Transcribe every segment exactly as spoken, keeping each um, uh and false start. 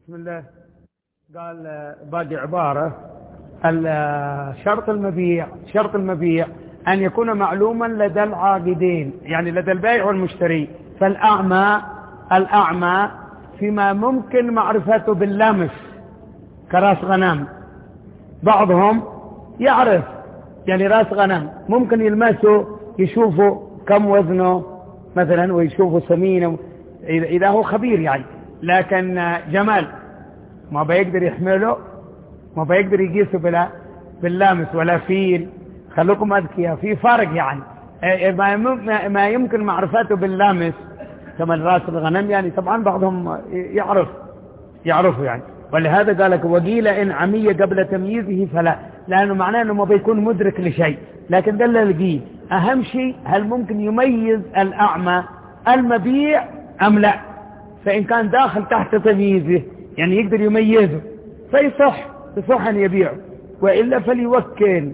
بسم الله. قال باقي عبارة: شرط المبيع شرط المبيع أن يكون معلوما لدى العاقدين، يعني لدى البائع والمشتري. فالأعمى الأعمى فيما ممكن معرفته باللمس كراس غنم، بعضهم يعرف يعني راس غنم ممكن يلمسه يشوفه كم وزنه مثلا ويشوفه سمينه إذا هو خبير يعني، لكن جمال ما بيقدر يحمله، ما بيقدر يقيسه بلا باللامس ولا فيل. خلوكم أذكياء، في فرق يعني. ما يمكن معرفته باللامس كما راس الغنم يعني طبعا بعضهم يعرف يعرفه يعني، ولهذا قال لك وقيل إن عمية قبل تمييزه فلا، لأنه معناه أنه ما بيكون مدرك لشيء. لكن ده اللي لقيه أهم شيء، هل ممكن يميز الأعمى المبيع أم لا؟ فإن كان داخل تحت تمييزه يعني يقدر يميزه فيصح يصح أن يبيعه، وإلا فليوكل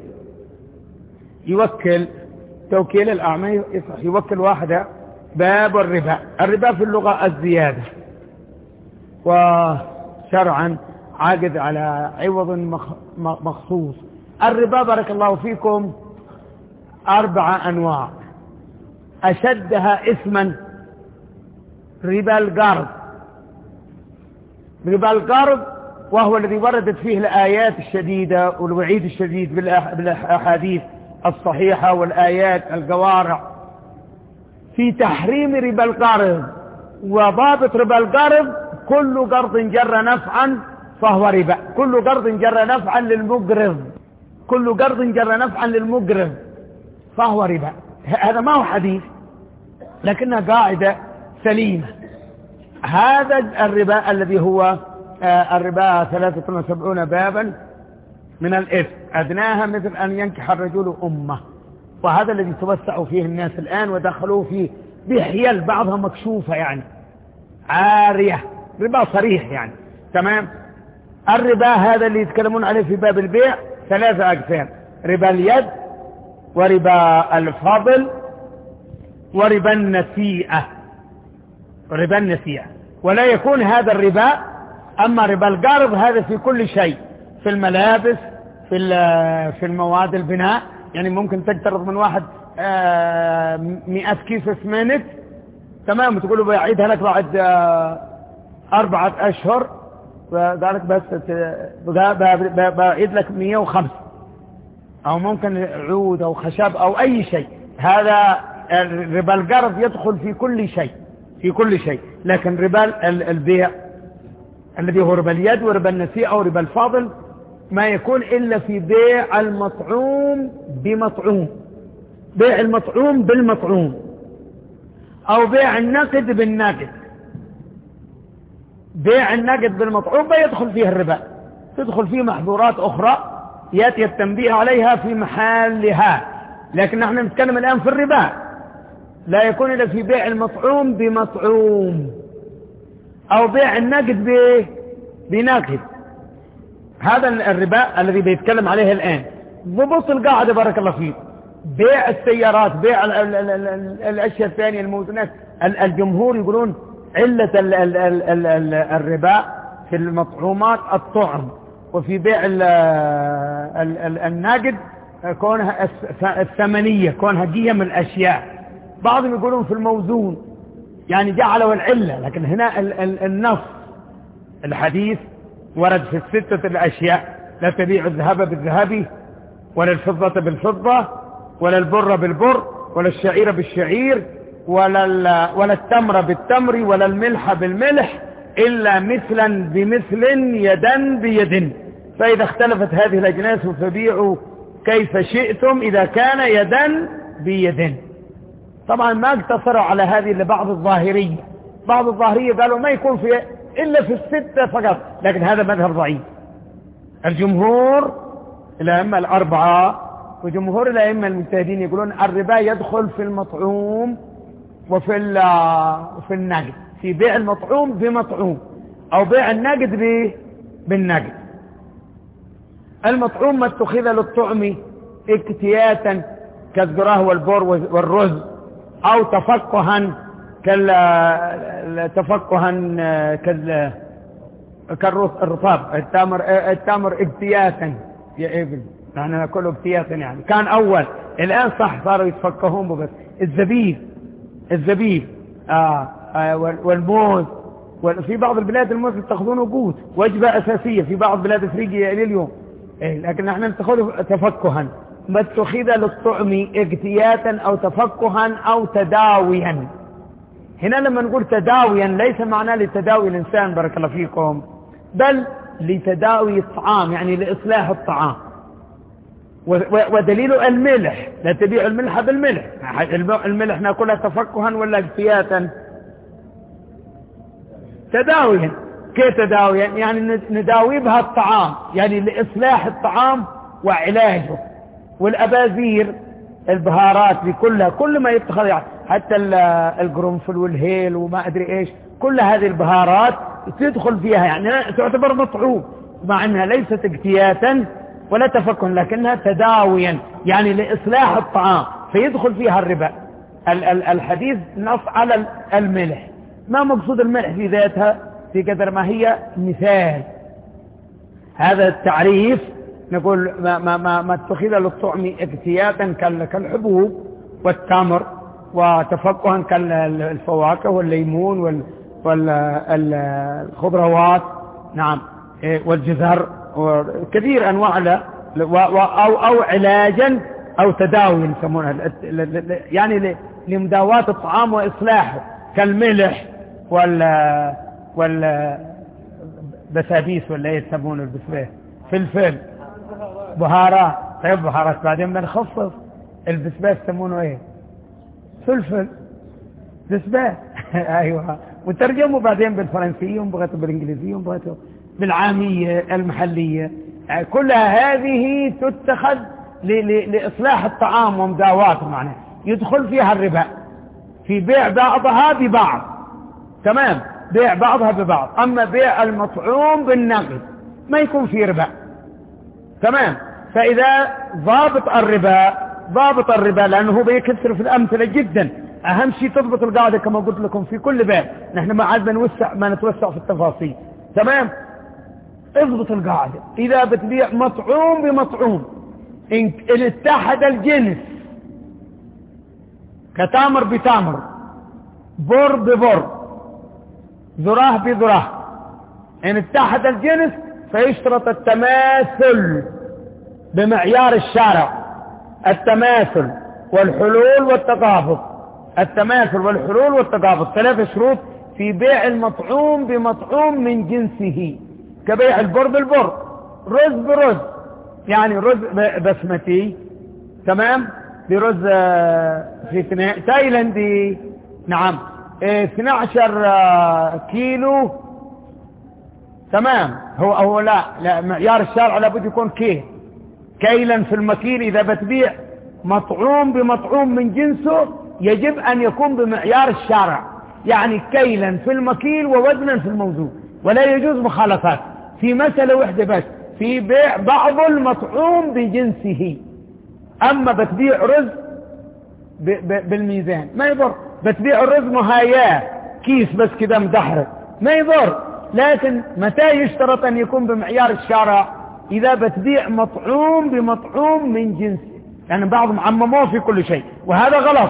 يوكل توكيل الأعمى يصح يوكل واحدة. باب الربا. الربا في اللغة الزيادة، وشرعا عاقد على عوض مخصوص. الربا بارك الله فيكم أربع أنواع، أشدها إثما ربا القرض. ربا القرض وهو الذي وردت فيه الآيات الشديدة والوعيد الشديد بالأحاديث الصحيحة والآيات القوارع في تحريم ربا القرض. وضابط ربا القرض: كل قرض جر نفعا فهو ربا، كل قرض جر نفعا للمقرض، كل قرض جر نفعا للمقرض فهو ربا. هذا ما هو حديث لكنها قاعدة سليمة. هذا الربا الذي هو الربا ثلاثة وسبعون بابا من الإثم، أدناها مثل أن ينكح الرجل أمه، وهذا الذي توسعوا فيه الناس الآن ودخلوا فيه بحيل بعضها مكشوفة يعني عارية، ربا صريح يعني. تمام. الربا هذا اللي يتكلمون عليه في باب البيع ثلاثة أقسام: ربا اليد، وربا الفضل، وربا النسيئة. ربا النسيئة. ولا يكون هذا الربا. أما ربا القرض هذا في كل شيء، في الملابس، في في المواد البناء، يعني ممكن تقترض من واحد مئة كيس اسمنت، تمام، تقول له بعيدها لك بعد أربعة أشهر، وقالك بس بعيد لك مئة وخمسة، أو ممكن عود أو خشب أو أي شيء. هذا ربا القرض يدخل في كل شيء في كل شيء. لكن ربا البيع الذي هو ربا اليد وربا النسيئة وربا الفاضل ما يكون إلا في بيع المطعوم بمطعوم، بيع المطعوم بالمطعوم، أو بيع النقد بالنقد. بيع النقد بالمطعوم يدخل فيه الربا، تدخل فيه محظورات أخرى يأتي التنبيه عليها في محلها. لكن نحن نتكلم الآن في الربا، لا يكون إلا في بيع المطعوم بمطعوم، أو بيع النقد بنقد. هذا الربا الذي بيتكلم عليه الآن. ضبط القاعدة بارك الله فيك: بيع السيارات، بيع ال ال ال ال الأشياء الثانية الموزنات. الجمهور يقولون علة ال ال ال ال ال الربا في المطعومات الطعم، وفي بيع ال ال ال النقد كونها الثمنية، كونها قيم الأشياء. بعضهم يقولون في الموزون، يعني جعلوا العلة، لكن هنا ال ال النص الحديث ورد في الستة الأشياء: لا تبيع الذهب بالذهب، ولا الفضة بالفضة، ولا البر بالبر، ولا الشعير بالشعير، ولا ولا التمر بالتمر، ولا الملح بالملح، إلا مثلا بمثل يدا بيد، فإذا اختلفت هذه الأجناس فبيعوا كيف شئتم إذا كان يدا بيد. طبعا ما اقتصروا على هذه لبعض الظاهرية، بعض الظاهرية قالوا ما يكون في إلا في الستة فقط، لكن هذا مذهب ضعيف. الجمهور الأئمة الأربعة وجمهور الأئمة المجتهدين يقولون الربا يدخل في المطعوم وفي وفي النقد، في بيع المطعوم بمطعوم، أو بيع النقد بالنقد. المطعوم ما اتخذ للطعم اكتياتا كالذرة والبر والرز، أو تفقها كال تفقها كال كالرطاب، التمر التمر اجتياتا يا ابن، نحن ناكله اجتياتا يعني. كان أول، الآن صح صاروا يتفكهون بس. الزبيب الزبيب آه آه والموز، وفي بعض البلاد الموز تاخذونه قوت وجبة أساسية في بعض بلاد أفريقيا إلى اليوم، إيه، لكن نحن نتخذه تفكها. ما اتخذ للطعم اجتياتا أو تفكها أو تداويا. هنا لما نقول تداويا ليس معناه لتداوي الإنسان بارك الله فيكم، بل لتداوي الطعام، يعني لإصلاح الطعام. ودليل الملح، لا تبيع الملح بالملح. الملح ناكلها تفكها ولا اجتياتا؟ تداويا. كيف تداويا؟ يعني نداوي بها الطعام، يعني لإصلاح الطعام وعلاجه. والأبازير البهارات بكلها، كل ما يتخذ يعني حتى القرنفل والهيل وما أدري إيش، كل هذه البهارات تدخل فيها، يعني تعتبر مطعوم، مع أنها ليست اجتياتا ولا تفكه، لكنها تداويا يعني لإصلاح الطعام، فيدخل فيها الربا. الحديث نص على الملح. ما مقصود الملح في ذاتها في قدر ما هي مثال. هذا التعريف نقول ما, ما, ما, ما اتخذ للطعم اجتياتا كالحبوب والتمر، وتفكها كالفواكه والليمون والخضروات، نعم، والجزر وكثير أنواع له، أو, أو علاجا أو تداوي يسمونها، يعني لمداواة الطعام وإصلاحه، كالملح وال وال بسابيس ولا ايه يسمونه البسباس، فلفل، بهارات. طيب بهارات بعدين بنخصص البسباس يسمونه ايه؟ فلفل بسباس. ايوه، وترجموا بعدين بالفرنسية وبغته بالانجليزية وبغته بالعامية المحلية. كلها هذه تتخذ لإصلاح الطعام ومداواته، معناه يدخل فيها الربا في بيع بعضها ببعض، تمام، بيع بعضها ببعض. أما بيع المطعوم بالنقد ما يكون فيه ربا، تمام. فإذا ضابط الربا ضابط الربا لأنه بيكثر في الأمثلة جدا. أهم شيء تضبط القاعدة كما قلت لكم في كل باب، نحن ما عاد بنوسع ما نتوسع في التفاصيل، تمام. اضبط القاعدة، إذا بتبيع مطعوم بمطعوم إن اتحد الجنس، كتامر بتامر، بر ببر، ذراه بذراه، إن اتحد الجنس فيشترط التماثل بمعيار الشارع، التماثل والحلول والتقابض. التماثل والحلول والتقابض ثلاث شروط في بيع المطعوم بمطعوم من جنسه، كبيع البر بالبر، رز برز، يعني رز بسمتي، تمام، برز في تايلاندي، نعم، اثني عشر كيلو، تمام. هو هو لا لا معيار الشارع لابد يكون كيل، كيلا في المكيل. إذا بتبيع مطعوم بمطعوم من جنسه يجب أن يكون بمعيار الشارع، يعني كيلا في المكيل ووزنا في الموزون، ولا يجوز مخالفات في مسألة واحدة بس، في بيع بعض المطعوم بجنسه. أما بتبيع رز ب ب بالميزان ما يضر، بتبيع الرز مهاياه كيس بس كده مدحرج ما يضر، لكن متى يشترط أن يكون بمعيار الشارع؟ إذا بتبيع مطعوم بمطعوم من جنسه، يعني بعضهم عمموه في كل شيء وهذا غلط.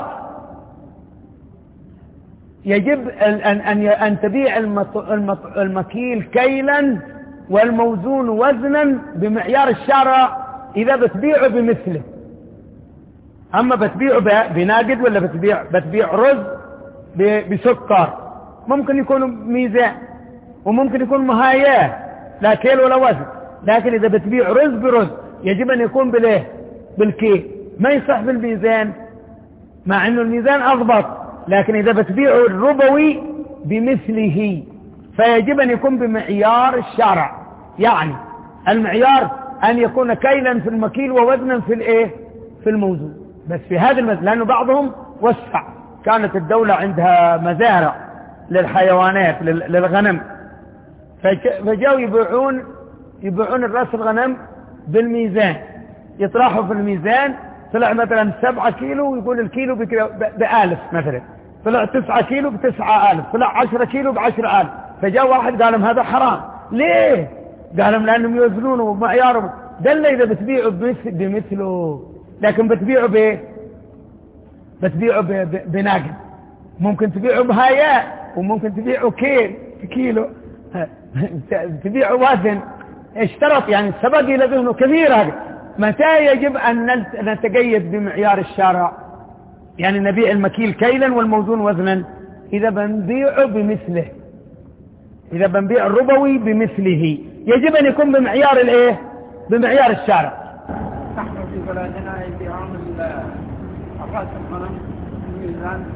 يجب أن, أن, أن تبيع المكيل كيلا والموزون وزنا بمعيار الشارع إذا بتبيعه بمثله. أما بتبيعه بناقد ولا بتبيع بتبيع رز بسكر، ممكن يكون ميزان وممكن يكون مهاياه لا كيل ولا وزن، لكن إذا بتبيع رز برز يجب أن يكون بالإيه؟ بالكيل، ما يصح بالميزان، مع أنه الميزان أضبط، لكن إذا بتبيعه الربوي بمثله فيجب أن يكون بمعيار الشرع، يعني المعيار أن يكون كيلا في المكيل ووزنا في الإيه؟ في الموزون. بس في هذا المثل لأنه بعضهم وسع، كانت الدولة عندها مزارع للحيوانات للغنم، فجاءوا يبيعون يبيعون الرأس الغنم بالميزان، يطرحوا في الميزان، طلع مثلا سبعة كيلو ويقول الكيلو بألف مثلا، طلع تسعة كيلو بتسعة ألف، طلع عشرة كيلو بعشرة ألف، فجاء واحد قال لهم هذا حرام، ليه؟ قالوا لأنهم يوزنونه بمعيارهم. دل إذا بتبيعوا بمثل بمثله، لكن بتبيعوا بايه؟ بتبيعوا بناقد، ممكن تبيعوا بهاياء وممكن تبيعوا كيل كيلو تبيعوا وزن. اشترط يعني السبق إلى ذهنه كبير. هذا متى يجب أن نتقيد بمعيار الشارع؟ يعني نبيع المكيل كيلا والموزون وزنا إذا بنبيعه بمثله، إذا بنبيع الربوي بمثله يجب أن يكون بمعيار الإيه؟ بمعيار الشارع. نحن في بلادنا يبيعون الأفراد الغنم الميزان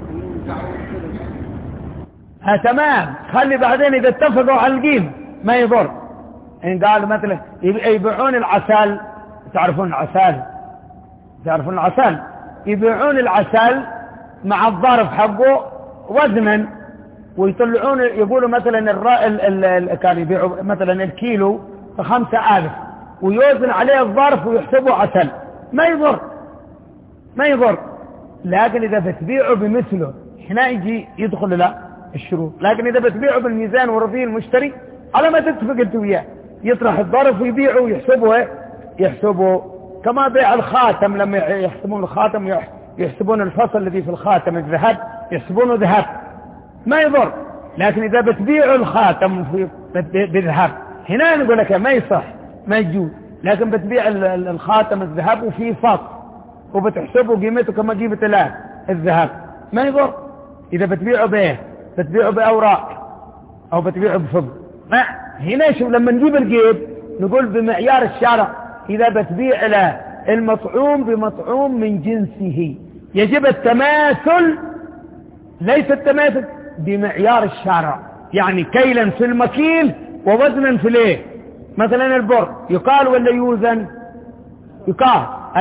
ها تمام. خلي بعدين إذا اتفقوا على القيمة ما يضر. إن قالوا مثلا يبيعون العسل، تعرفون العسل تعرفون العسل يبيعون العسل مع الظرف حقه وزنا، ويطلعون يقولوا مثلا الرا... كان يبيعوا مثلا الكيلو بخمسة آلاف ويوزن عليه الظرف ويحسبه عسل، ما يضر ما يضر. لكن إذا بتبيعه بمثله هنا يجي يدخل لا الشروط. لكن إذا بتبيعه بالميزان ورضيه المشتري على ما تتفق انت وياه، يطرح الظرف ويبيعه ويحسبه يحسبه كما بيع الخاتم. لما يحسبون الخاتم يحسبون الفصل الذي في الخاتم الذهب يحسبونه ذهب، ما يضر. لكن إذا بتبيع الخاتم بذهب هنا نقول لك ما يصح ما يجوز. لكن بتبيع الخاتم الذهب وفيه فصل وبتحسبه قيمته كما قيمة الآن الذهب، ما يضر. إذا بتبيعه بإيه؟ بتبيعه بأوراق أو بتبيعه بفضة. هنا شوف لما نجيب القيد نقول بمعيار الشارع. إذا بتبيع له المطعوم بمطعوم من جنسه يجب التماثل، ليس التماثل بمعيار الشارع. يعني كيلا في المكيل ووزنا في الايه؟ مثلا البر يقال ولا يوزن؟ يقال.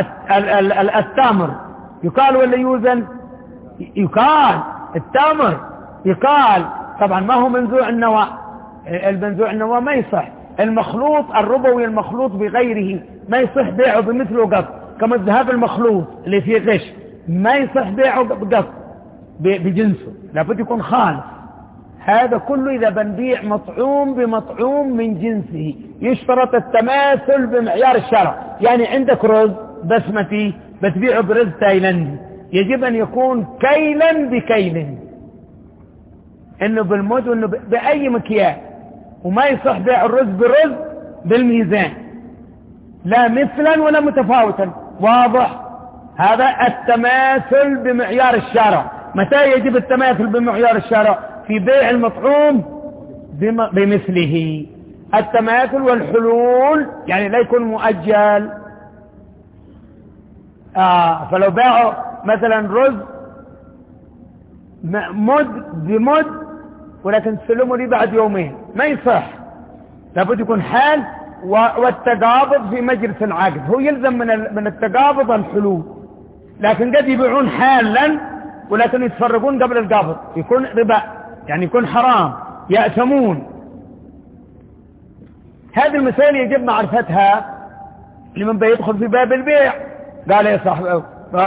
التمر يقال ولا يوزن؟ يقال. التمر يقال. طبعا ما هو منزوع النواة، المنزوع النواة ما يصح. المخلوط الربوي المخلوط بغيره ما يصح بيعه بمثله قط، كما الذهب المخلوط اللي فيه غش ما يصح بيعه بقط بجنسه، لابد يكون خالص. هذا كله إذا بنبيع مطعوم بمطعوم من جنسه يشترط التماثل بمعيار الشرع. يعني عندك رز بسمتي بتبيعه برز تايلندي يجب أن يكون كيلا بكيل، إنه بالمد وإنه بأي مكيال، وما يصح بيع الرز برز بالميزان لا مثلا ولا متفاوتا. واضح؟ هذا التماثل بمعيار الشارع. متى يجب التماثل بمعيار الشارع؟ في بيع المطعوم بمثله. التماثل والحلول يعني لا يكون مؤجل. آه فلو باعوا مثلا رز مد بمد ولكن تسلموا لي بعد يومين ما يصح، لابد يكون حال. والتقابض في مجلس العقد هو يلزم من من التقابض الحلول. لكن قد يبيعون حالا ولكن يتفرقون قبل القابض، يكون ربا يعني يكون حرام، يأثمون. هذه المسائل يجب معرفتها لمن بيدخل في باب البيع. قال يا صاحب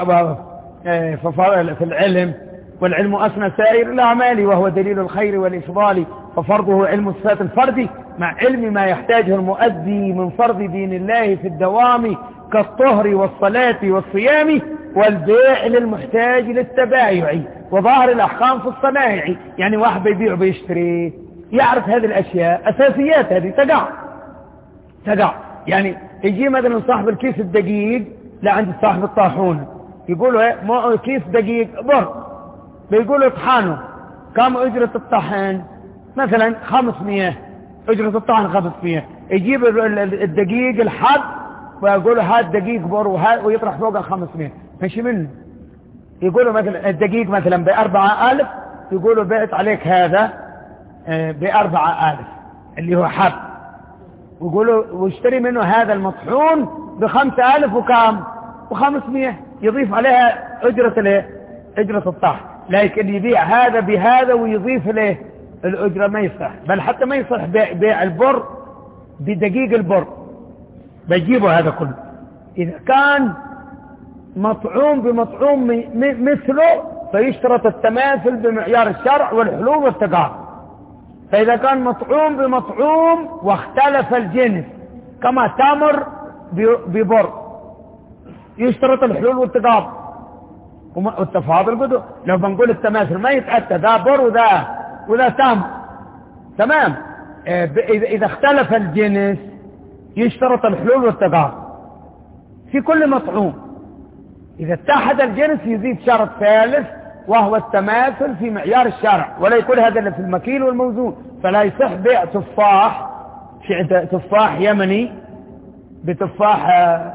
في العلم والعلم أسنى سائر الأعمال وهو دليل الخير والإفضال، ففرضه علم الصفات الفردي مع علم ما يحتاجه المؤدي من فرض دين الله في الدوام كالطهر والصلاة والصيام، والبيع للمحتاج للتبايع وظاهر الأحكام في الصنائع. يعني واحد بيبيع وبيشتري يعرف هذه الأشياء أساسيات، هذه تقع تقع يعني يجي مثلا صاحب الكيس الدقيق لا عند صاحب الطاحون يقولوا ايه كيس دقيق بر، بيقولوا اطحانه كم أجرة الطحن؟ مثلا خمسمية، أجرة الطحن خمسمية. يجيب الدقيق الحب ويقولوا هذا دقيق بر ويطرح فوق الخمسمية، ماشي منه. يقولوا مثلا الدقيق مثلا بأربعة آلف، يقولوا بعت عليك هذا بأربعة آلف اللي هو حب، ويقولوا واشتري منه هذا المطحون بخمسة آلف وكام وخمسمية، يضيف عليها أجرة الايه؟ أجرة الطحن. لكن يبيع هذا بهذا ويضيف له الأجرة ما يصح. بل حتى ما يصح بيع, بيع البر بدقيق البر، بيجيبوا هذا كله. إذا كان مطعوم بمطعوم مثله فيشترط التماثل بمعيار الشرع والحلول والتقابض. فإذا كان مطعوم بمطعوم واختلف الجنس كما تمر ببر يشترط الحلول والتقابل والتفاضل بدو. لو بنقول التماثل ما يتأتى ذا بر وذا وذا تمر تمام. إذا اختلف الجنس يشترط الحلول والتقابل في كل مطعوم. إذا اتحد الجنس يزيد شرط ثالث وهو التماثل في معيار الشرع، ولا يكون هذا اللي في المكيل والموزون. فلا يصح بيع تفاح تفاح يمني بتفاح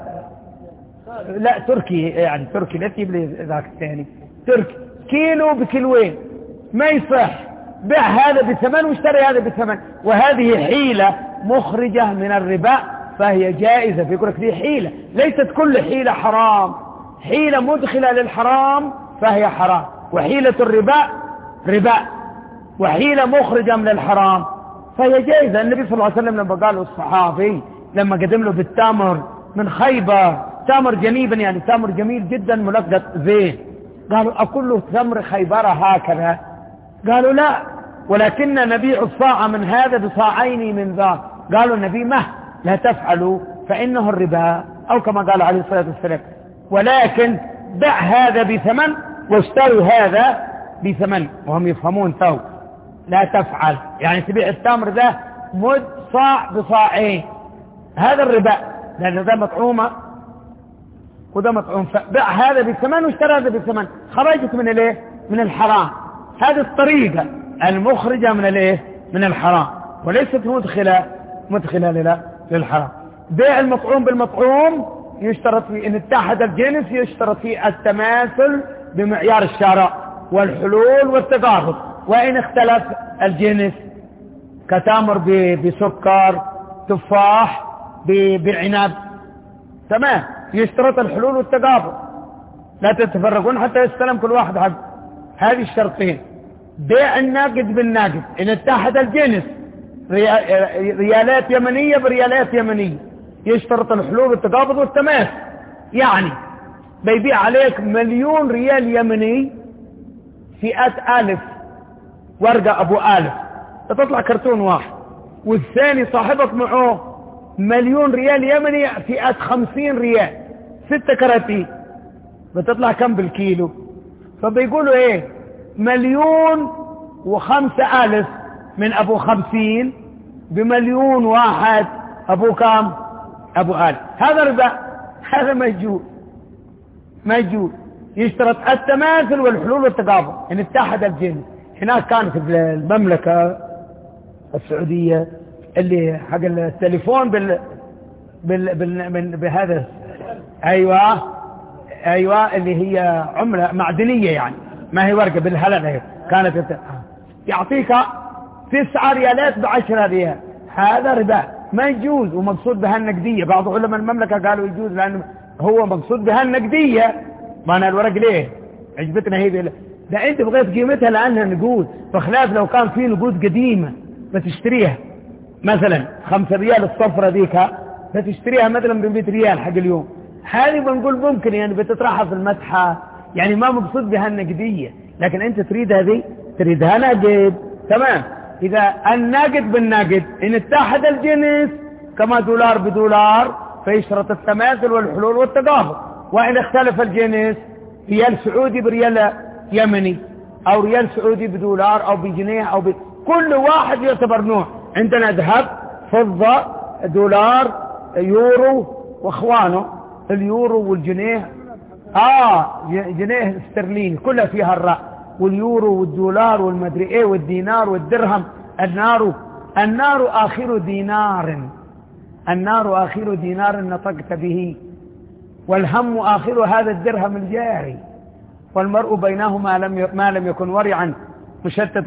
لا تركي، يعني تركي لا تجيب لي ذاك الثاني تركي كيلو بكيلوين ما يصح. بيع هذا بثمن واشتري هذا بثمن، وهذه حيلة مخرجة من الربا فهي جائزة. فيقول لك دي حيلة، ليست كل حيلة حرام، حيلة مدخلة للحرام فهي حرام، وحيلة الربا ربا، وحيلة مخرجة من الحرام فهي جائزة. النبي صلى الله عليه وسلم لما قال الصحابي لما قدم له بالتمر من خيبر تمر جنيبا يعني تمر جميل جدا ملقط زين، قالوا أكل تمر خيبر هكذا؟ قالوا لا، ولكن نبيع الصاع من هذا بصاعين من ذاك. قالوا النبي ما لا تفعلوا فإنه الربا، أو كما قال عليه الصلاة والسلام، ولكن بع هذا بثمن واشتروا هذا بثمن. وهم يفهمون تو لا تفعل يعني تبيع التمر ده مد صاع بصاعين، هذا الربا لأن ده مطعومة وده مطعوم. فبع هذا بثمن واشترى هذا بثمن، خرجت من الايه من الحرام. هذه الطريقة المخرجة من الايه من الحرام، وليست مدخلة مدخلة للحرام. بيع المطعوم بالمطعوم يشترط فيه ان اتحد الجنس، يشترط فيه التماثل بمعيار الشرع والحلول والتقابل. وإن اختلف الجنس كتمر بسكر تفاح بعنب تمام يشترط الحلول والتقابل، لا تتفرقون حتى يستلم كل واحد حق. هذه الشرطين. بيع الناقد بالناقد إن اتحد الجنس ريالات يمنية بريالات يمنية يشترط الحلول والتقابض والتماس. يعني بيبيع عليك مليون ريال يمني فئة ألف ورقة أبو ألف تطلع كرتون واحد، والثاني صاحبك معه مليون ريال يمني فئة خمسين ريال ستة كراتين بتطلع كم بالكيلو؟ فبيقولوا ايه مليون وخمسة ألف من أبو خمسين بمليون واحد أبو كام أبو ألف. هذا ربا، هذا مجهول مجهول. يشترط التماثل والحلول والتقابل إن اتحد الجنس. هناك كانت في المملكة السعودية اللي حق التليفون بال بال بال بهذا أيوة أيوة اللي هي عملة معدنية يعني ما هي ورقة بالهلل، كانت يعطيك تسعة ريالات بعشرة ريال. هذا ربا ما يجوز، ومقصود بها النقدية. بعض علماء المملكة قالوا يجوز لأنه هو مقصود بها النقدية. ما أنا الورق ليه عجبتنا هي ده, ده أنت بغيت قيمتها لأنها نقود، بخلاف لو كان في نقود قديمة بتشتريها مثلا خمسة ريال الصفرة ديك بتشتريها مثلا بمئة ريال حق اليوم. هذه بنقول ممكن يعني بتطرحها في المتحف، يعني ما مقصود بها النقدية. لكن أنت تريد هذه تريدها نقد تمام. إذا النقد بالنقد إن اتحد الجنس كما دولار بدولار فيشترط التماثل والحلول والتقابل. وإن اختلف الجنس ريال سعودي بريال يمني أو ريال سعودي بدولار أو بجنيه أو ب... كل واحد يعتبر نوع. عندنا ذهب فضة دولار يورو واخوانه اليورو والجنيه آه جنيه استرليني كلها فيها الراء، واليورو والدولار والمدري ايه والدينار والدرهم. النار النار آخر دينار النار آخر دينار نطقت به، والهم آخر هذا الدرهم الجاري، والمرء بينهما لم ما لم يكن ورعا مشتت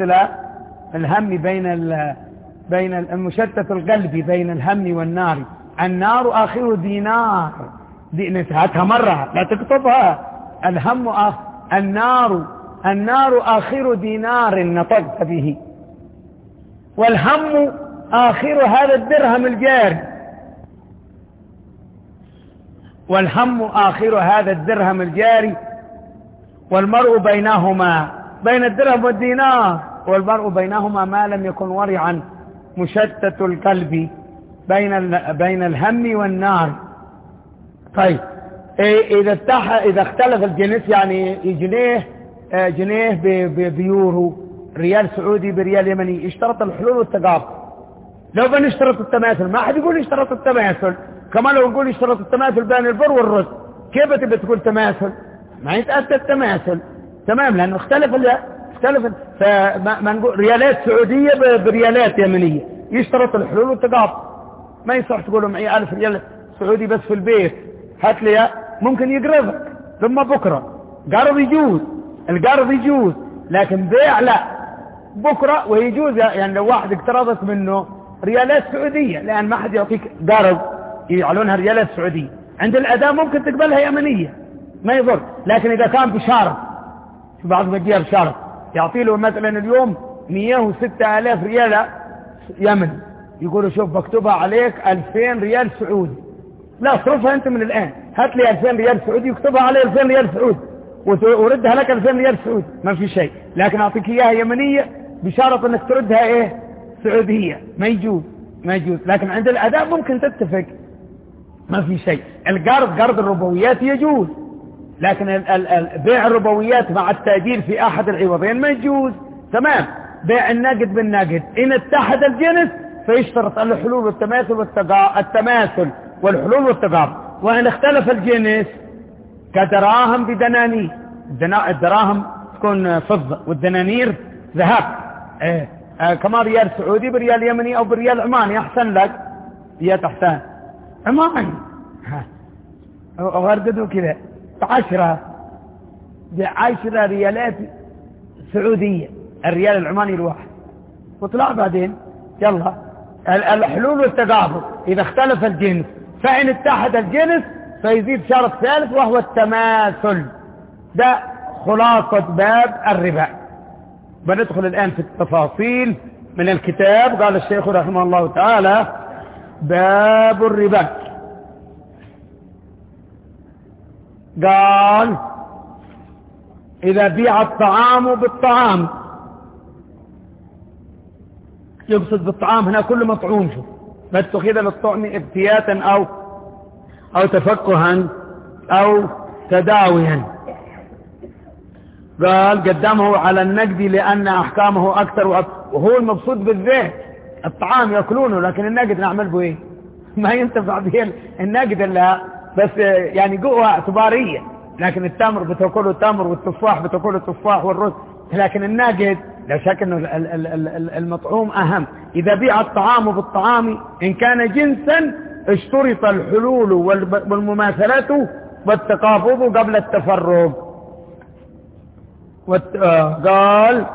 الهم بين ال بين المشتت القلب بين الهم والنار. النار آخر دينار دي نسهتها مرة لا تكتبها. الهم آخر النار النار آخر دينار نطقت به، والهم آخر هذا الدرهم الجاري، والهم آخر هذا الدرهم الجاري، والمرء بينهما بين الدرهم والدينار والمرء بينهما ما لم يكن ورعا مشتت القلب بين بين الهم والنار. طيب إذا اتح إذا اختلف الجنس، يعني جنيه جنيه بيورو، ريال سعودي بريال يمني، اشترط الحلول والتقابل. لو بنشترط التماثل ما حد يقول اشترط التماثل، كمان لو نقول اشترط التماثل بين البر والرز، كيف تبي تقول تماثل؟ ما يتأتى التماثل تمام، لأنه اختلف ال اختلف فما نقول ريالات سعودية بريالات يمنية، يشترط الحلول والتقابل. ما يصح تقولوا معي ألف ريال سعودي بس في البيت، هات لي ممكن يقرضك ثم بكرة. قرض يجوز، القرض يجوز، لكن بيع لا. بكرة ويجوز، يعني لو واحد اقترضت منه ريالات سعودية، لأن ما حد يعطيك قرض يعلونها ريالات سعودية، عند الأداء ممكن تقبلها يمنية ما يضر. لكن إذا كان بشارة، في بعض مجيئة بشارة يعطي له مثلا اليوم مئة وستة آلاف ريال يمني، يقولوا شوف بكتبها عليك ألفين ريال سعودي، لا اصرفها انت من الآن، هات لي ألفين ريال سعودي يكتبها علي ألفين ريال سعودي وردها لك ألفين ريال سعودي، ما في شيء. لكن اعطيك اياها يمنية بشارة انك تردها ايه سعودية، ما يجوز ما يجوز. لكن عند الأداء ممكن تتفق، ما في شيء. القرض قرض الربويات يجوز، لكن بيع الربويات مع التأجير في أحد العوضين ما يجوز. تمام. بيع النقد بالنقد إن اتحد الجنس فيشترط الحلول والتماثل والتقا... التماثل والحلول والتقابل. وإن اختلف الجنس كدراهم بدنانير، الدراهم تكون فضة والدنانير ذهب، ايه آه كما ريال سعودي بريال يمني أو بريال عماني أحسن لك، يا تحسن عماني وغردوا كذا بعشرة بعشرة ريالات سعودية الريال العماني الواحد، وطلع بعدين يلا الحلول والتقابل. إذا اختلف الجنس فإن اتحد الجنس فيزيد شرط ثالث وهو التماثل. ده خلاصة باب الربا. بندخل الآن في التفاصيل من الكتاب. قال الشيخ رحمه الله تعالى: باب الربا. قال: إذا بيع الطعام بالطعام، يقصد بالطعام هنا كل مطعوم، شوف ما اتخذ للطعم ابتياتا أو أو تفكها أو تداويا. قال: قدمه على النقد لأن أحكامه أكثر وهو المبسوط بالذات. الطعام يأكلونه، لكن النقد نعمل به إيه؟ ما ينتفع به النقد إلا بس يعني قوة اعتبارية، لكن التمر بتأكله التمر والتفاح بتأكله التفاح والرز. لكن النقد لا شك أنه المطعوم أهم. إذا بيع الطعام بالطعام إن كان جنسا اشترط الحلول والمماثلة والتقابض قبل التفرق. قال: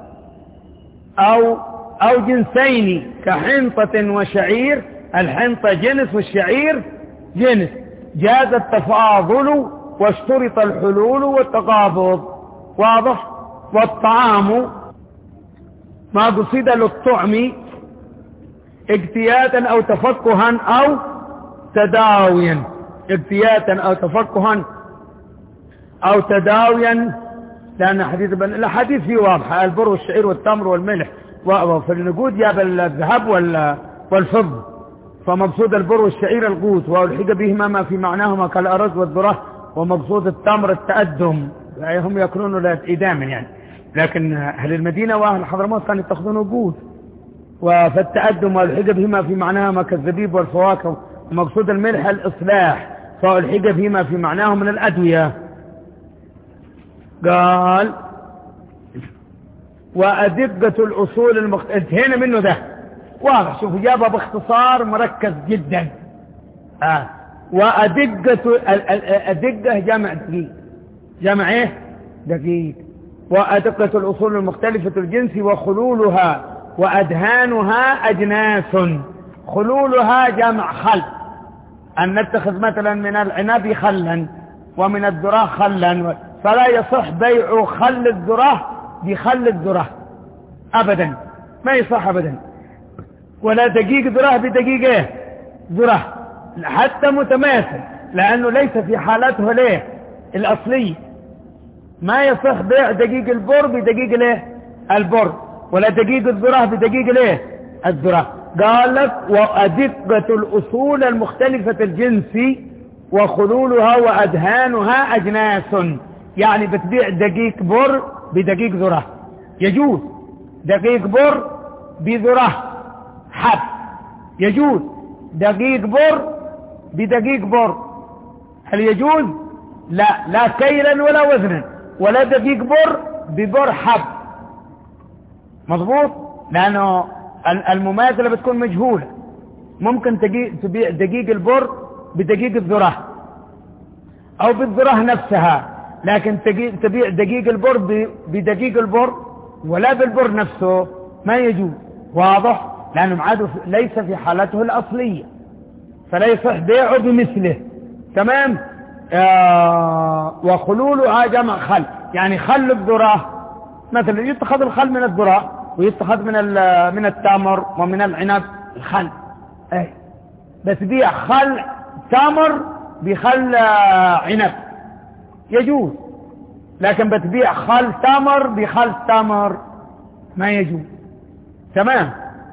أو أو جنسين كحنطة وشعير، الحنطة جنس والشعير جنس، جاز التفاضل واشترط الحلول والتقابض. واضح؟ والطعام ما قصد للطعم اجتياتا أو تفكها أو تداويا، اجتياتا أو تفكها أو تداويا، لأن حديث الحديث فيه واضحة: البر والشعير والتمر والملح، وفي النقود جاب الذهب والفضة، فمقصود البر والشعير القوت، والحق بهما ما في معناهما كالأرز والذرة، ومقصود التمر التأدم، هم يأكلون إداما يعني. لكن أهل المدينة وأهل حضرموت كانوا يتخذون قوت، فالتأدم والحق بهما في معناهما كالزبيب والفواكه، ومقصود الملح الإصلاح، فالحق بهما في معناه من الأدوية. قال: وأدقة الأصول المخت... انتهينا منه ده واضح. شوفوا جابها باختصار مركز جدا. آه. وأدقة الأدقة جمع دقيق، جمع ايه دقيق. وأدقة الأصول المختلفة الجنس وخلولها وأدهانها أجناس. خلولها جمع خل، أن نتخذ مثلا من العنب خلا ومن الذرة خلا، فلا يصح بيع خل الذرة بخل الذرة أبدا، ما يصح أبدا. ولا دقيق ذرة بدقيق ايه ذرة، حتى متماثل، لأنه ليس في حالته ليه الأصلية. ما يصح بيع دقيق البر بدقيق ليه البر، ولا دقيق الذرة بدقيق ليه الذرة. قال لك وأدقة الأصول المختلفة الجنس وخلولها وأدهانها أجناس، يعني بتبيع دقيق بر بدقيق ذرة يجوز، دقيق بر بذرة حب يجوز، دقيق بر بدقيق بر هل يجوز؟ لا، لا كيلا ولا وزنا، ولا دقيق بر ببر حب. مضبوط؟ لأنه المماثلة بتكون مجهولة. ممكن تبيع دقيق البر بدقيق الذرة أو بالذرة نفسها، لكن تبيع دقيق البر بدقيق البر ولا بالبر نفسه ما يجوز. واضح؟ لأنه معاده ليس في حالته الأصلية، فلا يصح بيعه بمثله. تمام؟ آه وخلولها جمع خل، يعني خل الذرة مثلا يتخذ الخل من الذرة ويتخذ من من التمر ومن العنب الخل، اي بس بيع خل تمر بخل عنب يجوز، لكن بتبيع خل تمر بخل تمر ما يجوز. تمام؟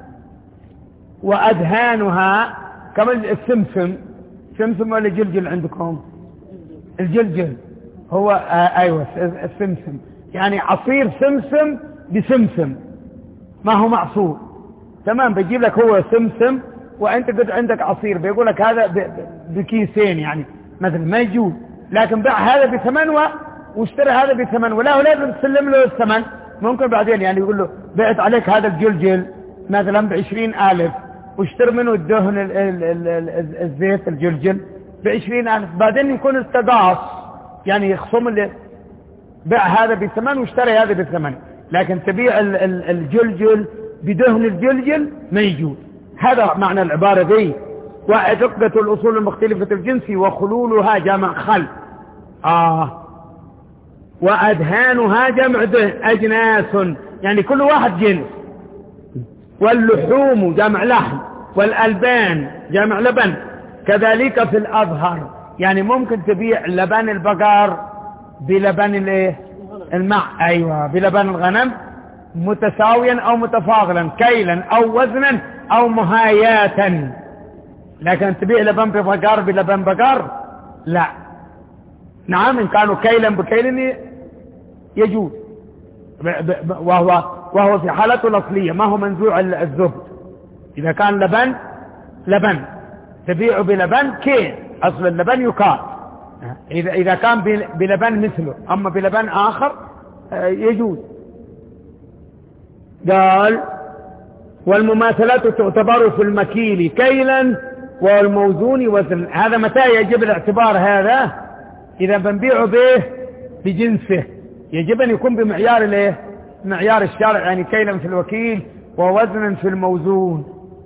وأدهانها كما السمسم، سمسم ولا جلجل عندكم؟ الجلجل هو آه ايوه السمسم، يعني عصير سمسم بسمسم ما هو معصور. تمام؟ بيجيب لك هو سمسم وانت قد عندك عصير، بيقول لك هذا بكيسين يعني مثلا ما يجوز، لكن بيع هذا بثمن واشتري هذا بثمن، ولا هو لازم تسلم له الثمن. ممكن بعدين يعني يقول له بعت عليك هذا الجلجل مثلا بعشرين ألف واشتري منه الدهن ال ال ال ال الزيت الجلجل بعشرين ألف، بعدين يكون استقاص يعني يخصم اللي بيع هذا بثمن واشتري هذا بثمن، لكن تبيع ال ال الجلجل بدهن الجلجل ما يجوز. هذا معنى العبارة ذي. وأدقة الأصول المختلفة الجنس وخلولها جمع خل، آه وأدهانها جمع دهن أجناس، يعني كل واحد جنس. واللحوم جمع لحم، والألبان جمع لبن. كذلك في الأظهر، يعني ممكن تبيع لبن البقر بلبن الايه الماء، ايوه بلبن الغنم متساويا او متفاضلا، كيلا او وزنا او مهاياتا. لكن تبيع لبن ببقر بلبن بقر لا. نعم، ان كانوا كيلا بكيل يجوز، وهو وهو في حالته الاصليه ما هو منزوع الزبد. اذا كان لبن لبن تبيعه بلبن كيل، اصل اللبن يقال. إذا إذا كان بلبن مثله، أما بلبن آخر يجوز. قال والمماثلات تعتبر في المكيل كيلا والموزون وزن. هذا متى يجب الاعتبار؟ هذا إذا بنبيعه به بجنسه يجب أن يكون بمعيار الايه معيار الشارع، يعني كيلا في الوكيل ووزنا في الموزون.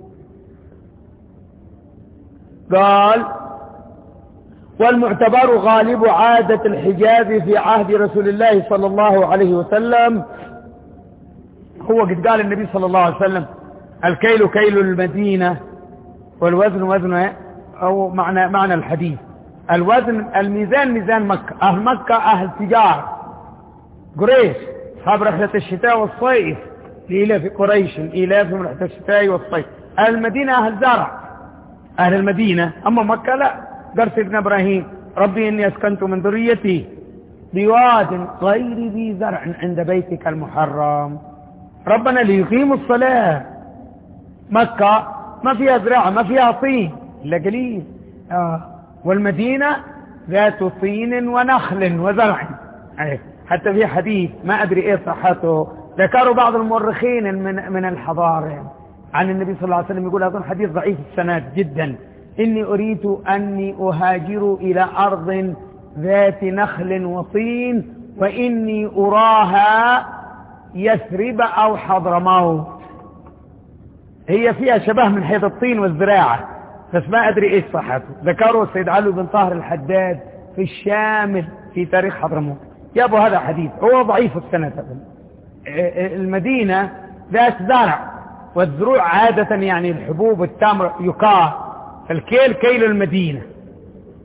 قال والمعتبر غالب عادة الحجاز في عهد رسول الله صلى الله عليه وسلم. هو قد قال النبي صلى الله عليه وسلم الكيل كيل المدينة والوزن وزن، أو معنى معنى الحديث الوزن الميزان ميزان مكة. أهل مكة أهل تجارة، قريش أصحاب رحلة الشتاء والصيف لإلاف قريش إلافهم رحلة الشتاء والصيف. أهل المدينة أهل زرع، أهل المدينة. أما مكة لا. قال سيدنا إبراهيم ربي إني أسكنت من ذريتي بواد غير ذي زرع عند بيتك المحرم ربنا ليقيموا الصلاة. مكة ما فيها زراعة ما فيها طين إلا قليل، آه. والمدينة ذات طين ونخل وزرع. حتى في حديث ما أدري إيه صحته ذكروا بعض المؤرخين من من الحضارة عن النبي صلى الله عليه وسلم، يقول هذا حديث ضعيف السند جدا: إني أريد أني أهاجر إلى أرض ذات نخل وطين وإني أراها يثرب أو حضرموت. هي فيها شبه من حيث الطين والزراعة، بس ما أدري إيش صحته. ذكروا السيد علي بن طاهر الحداد في الشامل في تاريخ حضرموت، جابوا هذا حديث هو ضعيف السند. المدينة ذات زرع، والزروع عادة يعني الحبوب والتمر يقال، الكيل كيل المدينة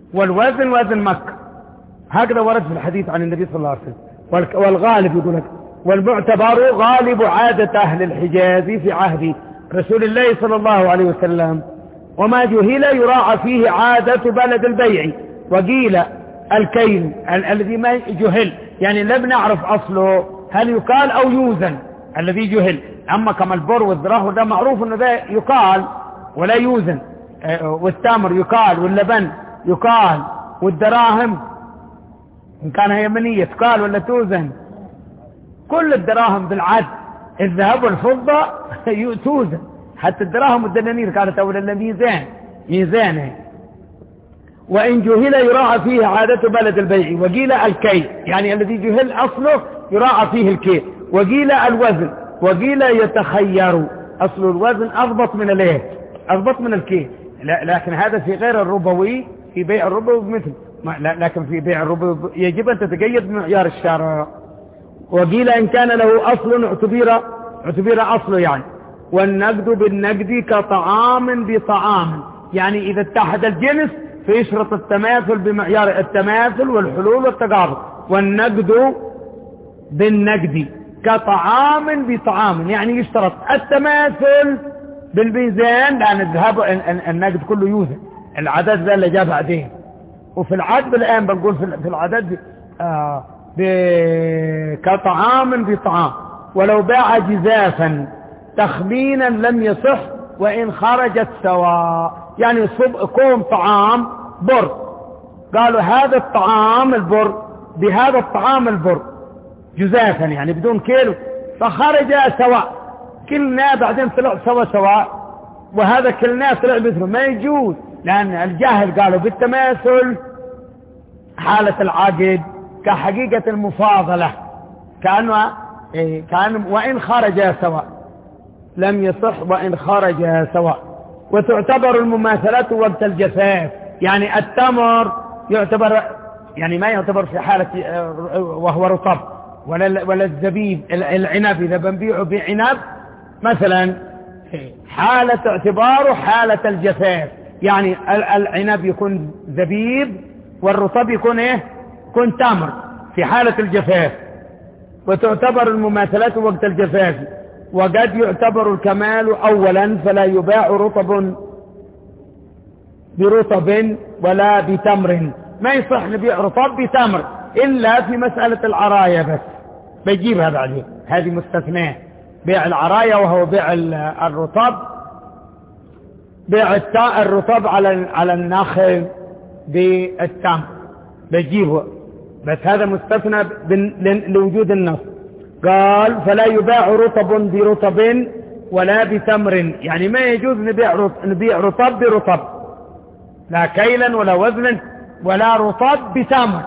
والوزن وزن مكة. هكذا ورد في الحديث عن النبي صلى الله عليه وسلم. والغالب يقول لك والمعتبر غالب عادة أهل الحجاز في عهد رسول الله صلى الله عليه وسلم. وما جهل يراعى فيه عادة بلد البيع. وقيل الكيل الذي ما جهل يعني لم نعرف أصله هل يقال أو يوزن الذي جهل. أما كما البر والذراع ده معروف أنه ده يقال ولا يوزن، والتمر يقال، واللبن يقال، والدراهم إن كان يمنية تقال ولا توزن. كل الدراهم بالعد، الذهب والفضة توزن، حتى الدراهم والدنانير كانت أولا ميزان ميزانه. وإن جهل يراعى فيه عادة بلد البيع. وقيل الكيل يعني الذي جهل أصله يراعى فيه الكيل. وقيل الوزن. وقيل يتخير، أصل الوزن أضبط من الايه أضبط من الكيل، لكن هذا في غير الربوي. في بيع الربوي مثل لكن في بيع الربوي يجب أن تتقيد بمعيار الشارع. وقيل إن كان له أصل اعتبر اعتبر أصله يعني. والنقد بالنقد كطعام بطعام، يعني إذا اتحد الجنس فيشرط التماثل بمعيار التماثل والحلول والتقابل. والنقد بالنقد كطعام بطعام، يعني يشترط التماثل بالميزان، لأن الذهب النقد كله يوزن، العدد ذا اللي جاء بعدين. وفي العدد الآن بنقول في العدد آه كطعام بطعام. ولو باع جزافا تخمينا لم يصح وإن خرجت سواء، يعني كوم طعام بر، قالوا هذا الطعام البر بهذا الطعام البر جزافا يعني بدون كيلو، فخرج سواء، كلنا بعدين طلع سوا سواء، وهذا كلنا طلع مثله، ما يجوز، لأن الجاهل قالوا بالتماثل حالة العقد كحقيقة المفاضلة، كأنه إيه كان وإن خرج سواء لم يصح وإن خرج سواء. وتعتبر المماثلات وقت الجفاف، يعني التمر يعتبر يعني ما يعتبر في حالة وهو رطب، ولا ولا الزبيب العنب إذا بنبيعه بعنب مثلا حالة اعتباره حالة الجفاف، يعني العنب يكون زبيب والرطب يكون ايه يكون تمر في حالة الجفاف. وتعتبر المماثلات وقت الجفاف. وقد يعتبر الكمال أولا فلا يباع رطب برطب ولا بتمر، ما يصح نبيع رطب بتمر إلا في مسألة العراية بس، بيجيبها بعدين، هذه مستثناء. بيع العراية وهو بيع الرطب، بيع الرطب على على النخل بالتمر بيجيبه، بس هذا مستثنى لوجود النص. قال فلا يباع رطب برطب ولا بتمر، يعني ما يجوز نبيع نبيع رطب برطب، لا كيلا ولا وزنا، ولا رطب بتمر،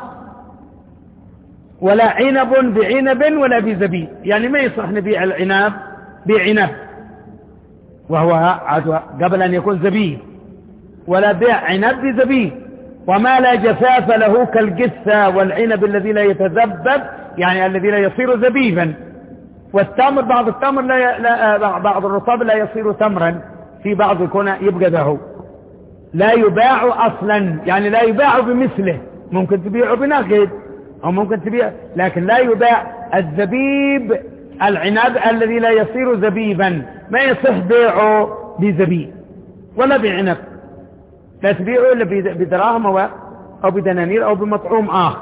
ولا عنب بعنب ولا بزبيب، يعني ما يصح نبيع العنب بعنب وهو قبل أن يكون زبيب، ولا بيع عنب بزبيب. وما لا جفاف له كالجثة والعنب الذي لا يتذبذب، يعني الذي لا يصير زبيبا. والتمر بعض التمر لا, لا بعض الرطب لا يصير تمرا، في بعض يكون يبقى ذهو. لا يباع أصلا، يعني لا يباع بمثله، ممكن تبيعه بنقد أو ممكن تبيع، لكن لا يباع الزبيب العنب الذي لا يصير زبيبا، ما يصح بيعه بزبيب ولا بعنب، لا تبيعه إلا بدراهم أو بدنانير أو بمطعوم آخر.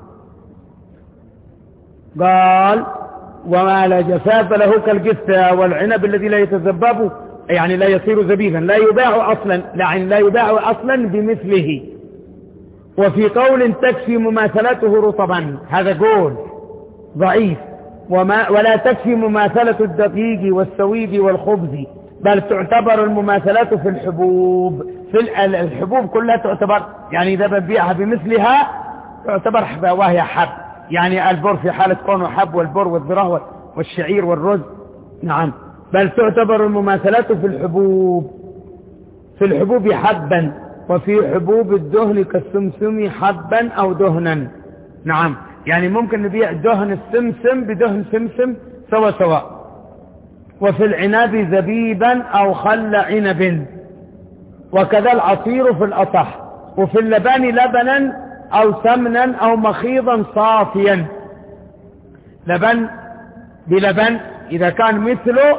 قال وما لا جفاف له كالجثة والعنب الذي لا يتذبب، يعني لا يصير زبيبا، لا يباع أصلا، يعني لا يباع أصلا بمثله. وفي قول تكفي مماثلته رطبا، هذا قول ضعيف. وما ولا تكفي مماثلة الدقيق والسويد والخبز، بل تعتبر المماثلات في الحبوب، في الحبوب كلها تعتبر، يعني إذا ببيعها بمثلها تعتبر حبة وهي حب، يعني البر في حالة كونه حب، والبر والذرة والشعير والرز، نعم. بل تعتبر المماثلات في الحبوب، في الحبوب حبا، وفي حبوب الدهن كالسمسم حبا أو دهنا، نعم، يعني ممكن نبيع دهن السمسم بدهن سمسم سوا سوا. وفي العنب زبيبا أو خل عنب، وكذا العصير في الأصح. وفي اللبن لبنا أو سمنا أو مخيضا صافيا، لبن بلبن إذا كان مثله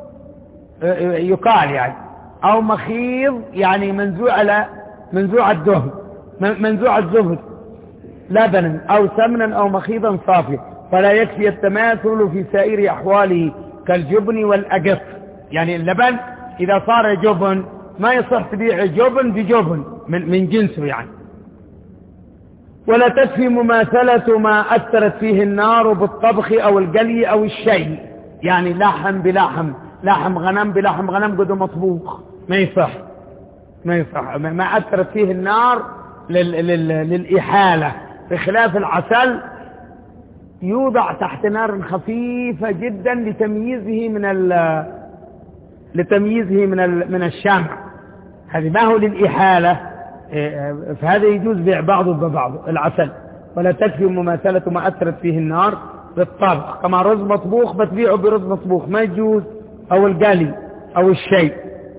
يقال يعني، أو مخيض يعني منزوع على منزوع الدهن منزوع الزبد لبنا أو سمنا أو مخيضا صافيا، فلا يكفي التماثل في سائر أحواله كالجبن والأقط. يعني اللبن إذا صار جبن ما يصح تبيع جبن بجبن من, من جنسه يعني. ولا تكفي مماثلة ما أثرت فيه النار بالطبخ أو القلي أو الشيء، يعني لحم بلحم، لحم غنم بلحم غنم قد مطبوخ، ما يصح ما يصح ما أثرت فيه النار لل لل للإحالة، بخلاف العسل يوضع تحت نار خفيفة جدا لتمييزه من ال لتمييزه من ال من الشمع، هذه ما هو للإحالة، فهذا يجوز بيع بعضه ببعضه العسل. ولا تكفي مماثلة ما أثرت فيه النار بالطبخ، كما رز مطبوخ بتبيعه برز مطبوخ ما يجوز، أو القلي أو الشيء.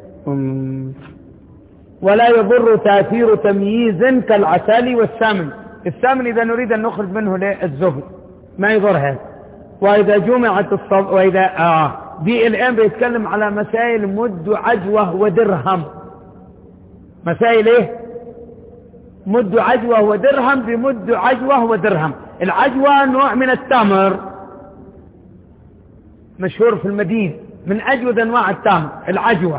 ولا يضر تأثير تمييز كالعسل والسمن، السمن إذا نريد أن نخرج منه الزبد ما يضر هذا. وإذا جمعت الصب وإذا آه دي الآن بيتكلم على مسائل مد عجوة ودرهم. مسائل إيه؟ مد عجوة ودرهم بمد عجوة ودرهم. العجوة نوع من التمر مشهور في المدينة، من أجود أنواع التمر العجوة.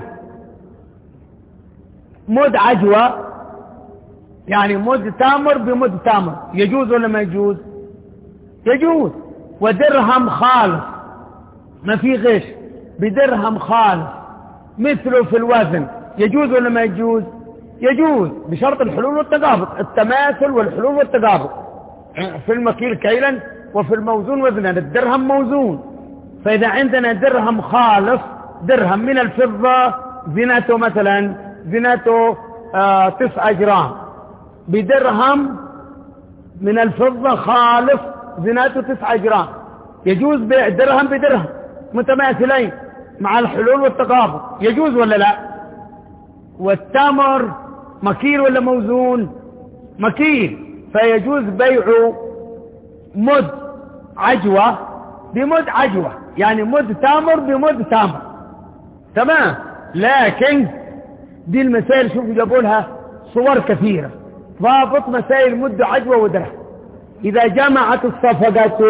مد عجوة يعني مد تمر بمد تمر، يجوز ولا ما يجوز؟ يجوز. ودرهم خالص ما في غش، بدرهم خالص مثله في الوزن، يجوز ولا ما يجوز؟ يجوز بشرط الحلول والتقابض، التماثل والحلول والتقابض، في المكيل كيلا وفي الموزون وزنا. الدرهم موزون، فإذا عندنا درهم خالص، درهم من الفضة زنته مثلا زنته آه تسعة جرام، بدرهم من الفضة خالص زنته تسعة جرام، يجوز بيع درهم بدرهم متماثلين مع الحلول والتقابض، يجوز ولا لا؟ والتمر مكيل ولا موزون؟ مكيل، فيجوز بيع مد عجوة بمد عجوة، يعني مد تمر بمد تمر، تمام. لكن دي المسائل شوفوا جابوا لها صور كثيرة، ضابط مسائل مد عجوة ودرهم. إذا جمعت الصفقة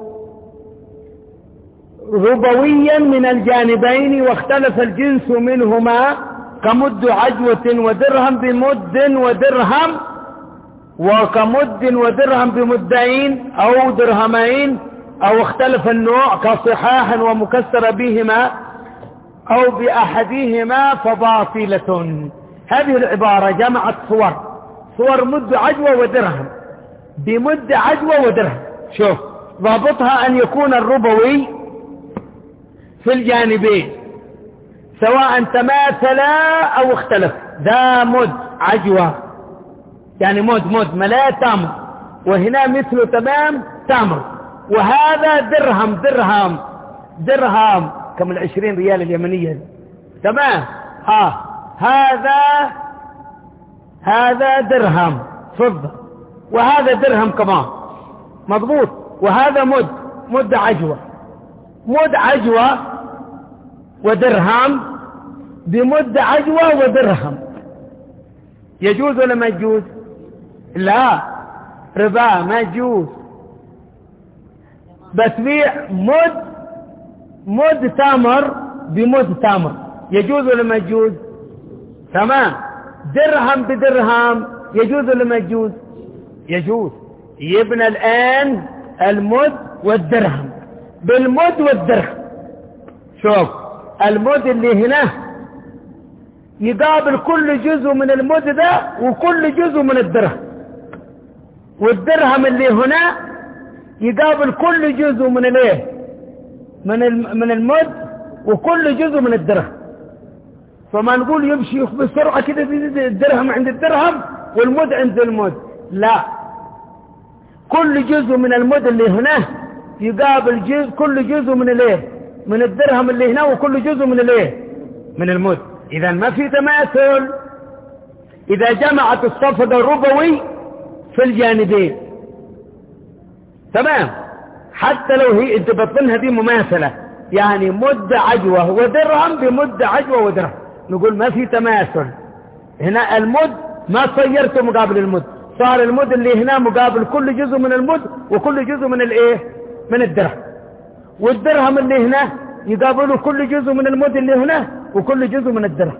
ربويا من الجانبين واختلف الجنس منهما كمد عجوة ودرهم بمد ودرهم، وكمد ودرهم بمدين أو درهمين، أو اختلف النوع كصحاح ومكسر بهما أو بأحدهما فباطلة. هذه العبارة جمعت صور، صور مد عجوة ودرهم بمد عجوة ودرهم. شوف ضابطها أن يكون الربوي في الجانبين سواء تماثلا أو اختلف. ذا مد عجوة يعني مد مد ملا تمر، وهنا مثل تمام تمر، وهذا درهم درهم درهم كم العشرين ريال اليمنية، تمام. ها هذا هذا درهم فضة، وهذا درهم كمان مضبوط، وهذا مد مد عجوة، مد عجوة ودرهم بمد عجوة ودرهم، يجوز ولا ما يجوز؟ لا، ربا ما يجوز. بتبيع مد مد تمر بمد تمر، يجوز ولا ما يجوز؟ تمام. درهم بدرهم، يجوز ولا ما يجوز؟ يجوز. يبنى الآن المد والدرهم بالمد والدرهم. شوف المد اللي هنا يقابل كل جزء من المد ده وكل جزء من الدرهم، والدرهم اللي هنا يقابل كل جزء من الايه من من المد وكل جزء من الدرهم. فما نقول يمشي بسرعة كده الدرهم عند الدرهم والمد عند المد، لا، كل جزء من المد اللي هنا يقابل جزء كل جزء من الايه من الدرهم اللي هنا وكل جزء من الايه من المد. اذا ما في تماثل اذا جمعت الصفقة الربوي في الجانبين، تمام. حتى لو هي انت بطنها دي مماثلة، يعني مد عجوة ودرهم بمد عجوة ودرهم، نقول ما في تماثل. هنا المد ما صيرته مقابل المد، صار المد اللي هنا مقابل كل جزء من المد وكل جزء من الايه من الدرهم، والدرهم اللي هنا يقابله كل جزء من المد اللي هنا وكل جزء من الدرهم.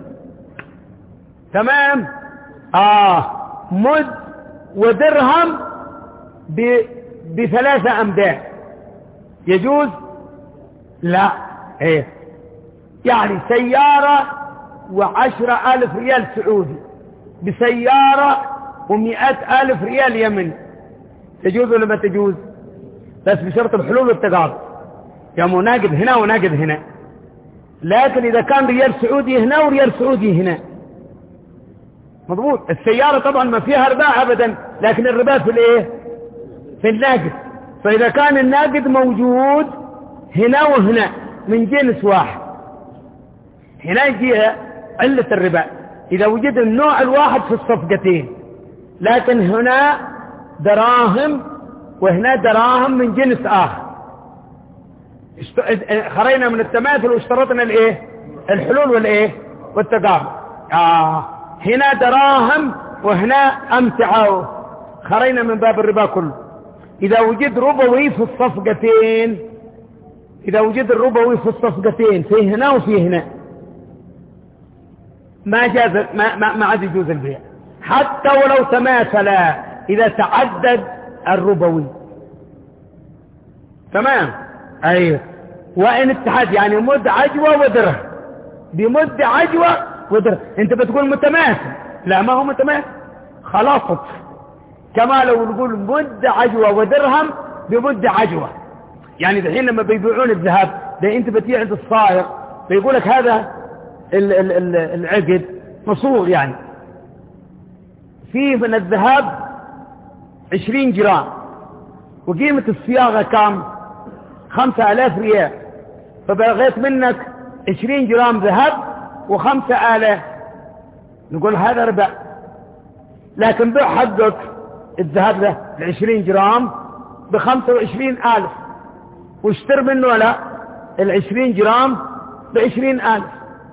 تمام. اه مد ودرهم ب... بثلاثة امداد يجوز؟ لا. ايه يعني سيارة وعشرة الف ريال سعودي بسيارة ومئة الف ريال يمني، تجوز ولا ما تجوز؟ بس بشرط الحلول والتقاضي، يعني ناقد هنا وناقد هنا. لكن اذا كان ريال سعودي هنا وريال سعودي هنا مضبوط. السيارة طبعا ما فيها ربا ابدا، لكن الربا في الايه في الناقد. فاذا كان الناقد موجود هنا وهنا من جنس واحد، هنا يجيها علة الربا اذا وجد النوع الواحد في الصفقتين، لكن هنا دراهم وهنا دراهم من جنس اخر. خرينا من التماثل واشترطنا الايه الحلول والايه والتقابل. آه هنا دراهم وهنا امتعه، خرينا من باب الربا كله. اذا وجد ربوي في الصفقتين، اذا وجد الربوي في الصفقتين في هنا وفي هنا ما جاز، ما ما, ما عاد يجوز البيع حتى ولو تماثلا اذا تعدد الربوي. تمام. ايوه. وان اتحاد يعني مد عجوة ودرهم بمد عجوة ودرهم. انت بتقول متماثل، لا ما هو متماثل، خلاصت. كما لو نقول مد عجوة ودرهم بمد عجوة، يعني الحين لما بيبيعون الذهب ده انت بتيجي عند الصائغ بيقول لك هذا ال ال ال العقد مصوغ، يعني فيه من الذهب عشرين جرام وقيمة الصياغة كام؟ خمسة آلاف ريال، فبغيت منك عشرين جرام ذهب وخمسة آلاف، نقول هذا ربا. لكن بيع حقك الذهب ده العشرين جرام بخمسة وعشرين آلف واشتر منه لا العشرين جرام بعشرين آلف،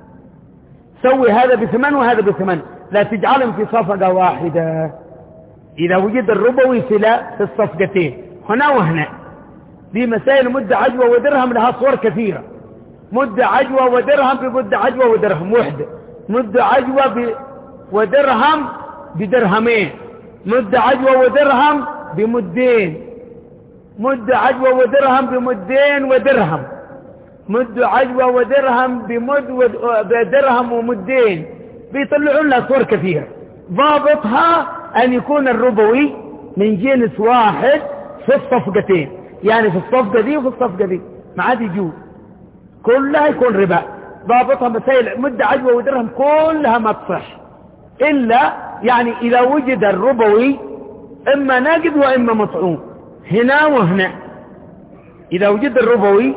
سوي هذا بثمن وهذا بثمن، لا تجعلهم في صفقة واحدة. إذا وجد الربوي في الصفقتين هنا وهنا، دي مسائل مد عجوة ودرهم لها صور كثيرة. مد عجوة ودرهم بمد عجوة ودرهم وحدة، مد عجوة ب... ودرهم بدرهمين، مد عجوة ودرهم بمدين، مد عجوة ودرهم بمدين ودرهم، مد عجوة ودرهم بمد ودرهم ومدين، بيطلعون لها صور كثيرة. ضابطها أن يكون الربوي من جنس واحد في الصفقتين، يعني في الصفقة دي وفي الصفقة دي ما عاد يجوز، كلها يكون ربا. ضابطها مسائل مد عجوة ودرهم كلها ما تصح، إلا يعني إذا وجد الربوي إما ناقد وإما مطعوم هنا وهنا. إذا وجد الربوي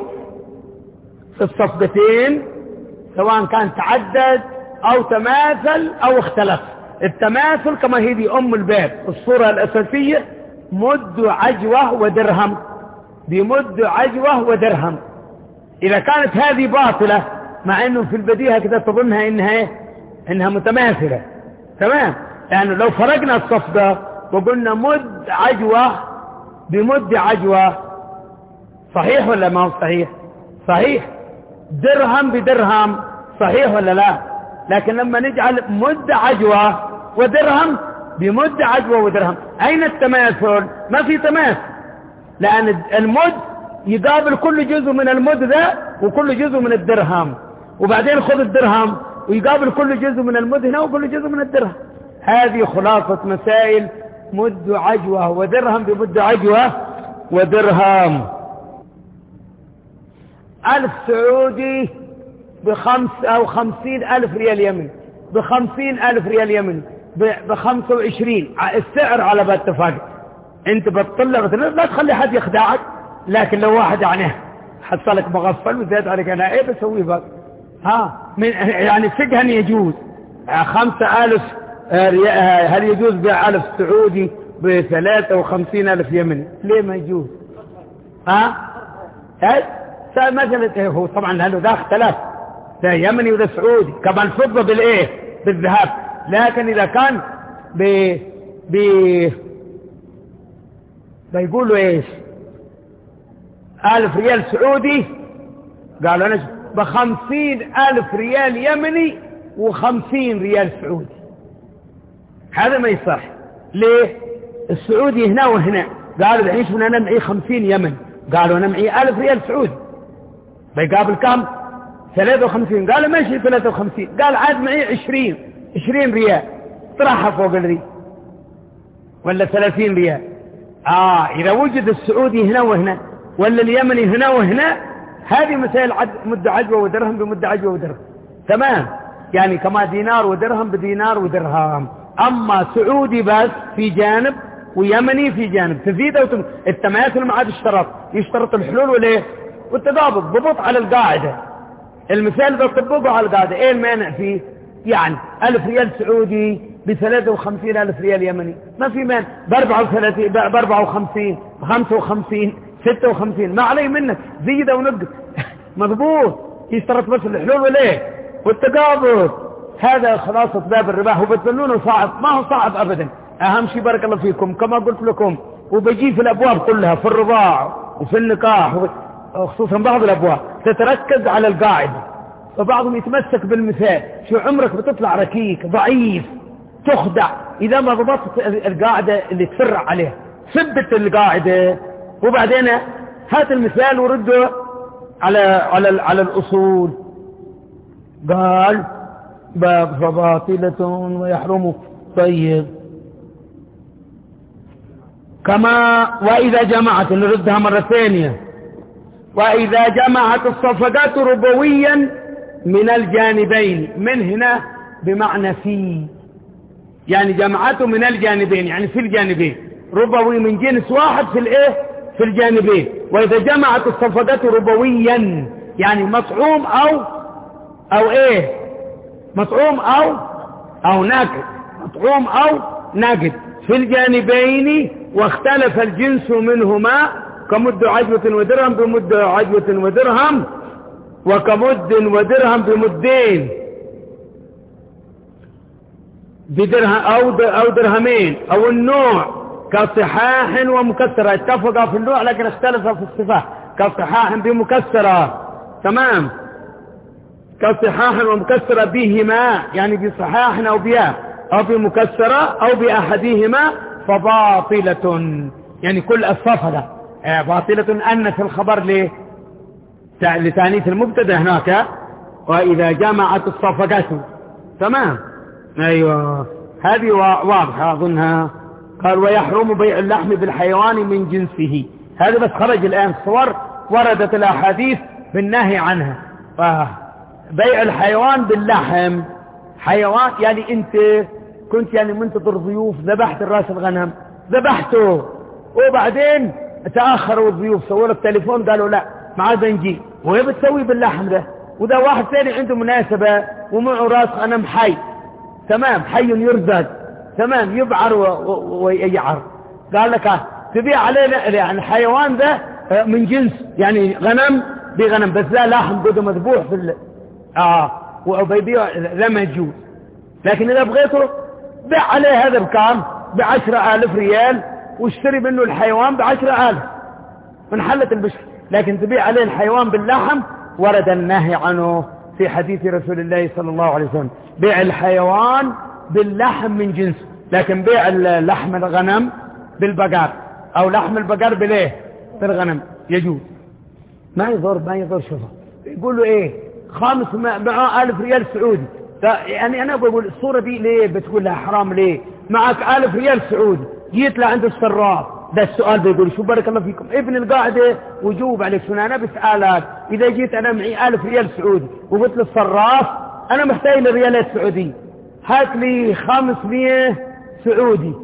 في الصفقتين سواء كان تعدد أو تماثل أو اختلف. التماثل كما هي دي أم الباب الصورة الأساسية، مد عجوة ودرهم بمد عجوة ودرهم. إذا كانت هذه باطلة مع أنه في البديهة كده تظنها إنها, إنها متماثلة، تمام، يعني لو فرقنا الصفقة وقلنا مد عجوة بمد عجوة، صحيح ولا ما هو صحيح؟ صحيح. درهم بدرهم، صحيح ولا لا؟ لكن لما نجعل مد عجوة ودرهم بمد عجوة ودرهم، أين التماثل؟ ما في تماثل، لأن المد يقابل كل جزء من المد ذا وكل جزء من الدرهم، وبعدين خذ الدرهم ويقابل كل جزء من المد هنا وكل جزء من الدرهم. هذه خلاصة مسائل مد عجوة ودرهم بمد عجوة ودرهم. ألف سعودي بخمس أو خمسين ألف ريال يمني، بخمسين ألف ريال يمني، بخمسة وعشرين السعر على بال اتفاق. انت بتطلع لا تخلي حد يخدعك، لكن لو واحد يعني حصلك مغفل وزاد عليك انا ايه بسوي بقى؟ ها من يعني فقها يجوز خمسة ألف هل يجوز بيع ألف سعودي بثلاثة وخمسين ألف يمني؟ ليه ما يجوز؟ ها اي مثلا هو طبعا هذا ذا اختلاف، ده يمني وده سعودي، كمان الفضة بالايه بالذهب. لكن اذا كان ب ب بيقولوا ايش ألف ريال سعودي، قالوا انا بخمسين ألف ريال يمني وخمسين ريال سعودي. هذا ما يصح. ليه؟ السعودي هنا وهنا. قالوا العيش من انا معي خمسين يمن، قالوا انا معي ألف ريال سعودي، بيقابل كم؟ ثلاثة وخمسين. قالوا ماشي ثلاثة وخمسين. قال عاد معي عشرين عشرين ريال، طرحها فوق الريال ولا ثلاثين ريال. اه اذا وجد السعودي هنا وهنا ولا اليمني هنا وهنا، هذه مسائل عد... مد عجوة ودرهم بمد عجوة ودرهم، تمام؟ يعني كما دينار ودرهم بدينار ودرهم. اما سعودي بس في جانب ويمني في جانب، تزيد او تم... التماثل ما عاد اشترط، يشترط الحلول وليه والتضابط، ضبط على القاعدة. المثال ده طبقه على القاعدة. ايه المانع فيه؟ يعني ألف ريال سعودي بثلاثة وخمسين ألف ريال يمني، ما في مانع. باربعة وثلاثين باربعة وخمسين خمسة وخمسين ستة وخمسين، ما علي منك، زيد ونقص مضبوط. يشترط بس الحلول وليه والتقابض. هذا خلاصة باب الربا. هو بتظنونه صعب، ما هو صعب ابدا. اهم شيء بارك الله فيكم كما قلت لكم، وبجي في الابواب كلها، في الرضاع وفي النكاح خصوصا بعض الابواب تتركز على القاعدة، وبعضهم يتمسك بالمثال. شو عمرك بتطلع ركيك ضعيف تخدع اذا ما ضبطت القاعدة اللي تفرع عليها. ثبت القاعدة وبعدين هات المثال ورده على على على الاصول. قال باب فباطلة ويحرم. طيب كما واذا جمعت، نردها مرة ثانية، واذا جمعت الصفقات ربويا من الجانبين. من هنا بمعنى في، يعني جمعته من الجانبين، يعني في الجانبين، ربوي من جنس واحد في الايه في الجانبين. واذا جمعت الصفقات ربويا يعني مطعوم او او ايه مطعوم او او ناقد، مطعوم او ناقد في الجانبين، واختلف الجنس منهما كمد عجوة ودرهم بمد عجوة ودرهم، وكمد ودرهم بمدين بدرهم او او درهمين، او النوع كصحاح ومكسرة. اتفقا في النوع لكن اختلفا في الصفة. كصحاح بمكسرة، تمام، كصحاح ومكسرة بهما، يعني بصحاح او بها او بمكسرة او باحدهما، فباطلة. يعني كل الصفة آه باطلة. أن في الخبر ليه لتانيث المبتدا هناك. وإذا جمعت الصفقات، تمام، أيوة هذه واضحة أظنها. قال ويحرم بيع اللحم بالحيوان من جنسه. هذا بس خرج الآن صور وردت الأحاديث بالنهي عنها. بيع الحيوان باللحم، حيوان يعني أنت كنت يعني منتظر ضيوف، ذبحت الراس الغنم، ذبحته وبعدين تأخروا الضيوف، سووا لك تليفون قالوا لا ما عاد نجي، وهي بتسوي باللحم ده. وده واحد ثاني عنده مناسبة ومعه راس غنم حي، تمام، حي يرزق، تمام، يبعر ويعر. قال لك تبيع علينا يعني الحيوان ده من جنس، يعني غنم بغنم، بس لا لحم قده مذبوح في ال... اه وبيبيع لا ما يجوز. لكن اذا بغيته بيع عليه هذا بكام؟ بعشرة آلاف ريال، واشتري منه الحيوان بعشرة آلاف من حلة البشر. لكن تبيع عليه الحيوان باللحم ورد النهي عنه في حديث رسول الله صلى الله عليه وسلم. بيع الحيوان باللحم من جنس، لكن بيع لحم الغنم بالبقر او لحم البقر بليه بالغنم يجوز، ما يضر ما يضر. شوفه يقولوا ايه خامس معه ألف ريال سعودي. يعني انا بقول الصورة دي ليه بتقول لها حرام؟ ليه معك ألف ريال سعودي جيت لعند الصراف؟ ده السؤال بيقول شو بارك الله فيكم ابن القاعدة وجوب عليك. شنو انا بسألك اذا جيت انا معي ألف ريال سعودي وقلت للصراف انا محتاج للريالات سعودية، هات لي خمسمية سعودي،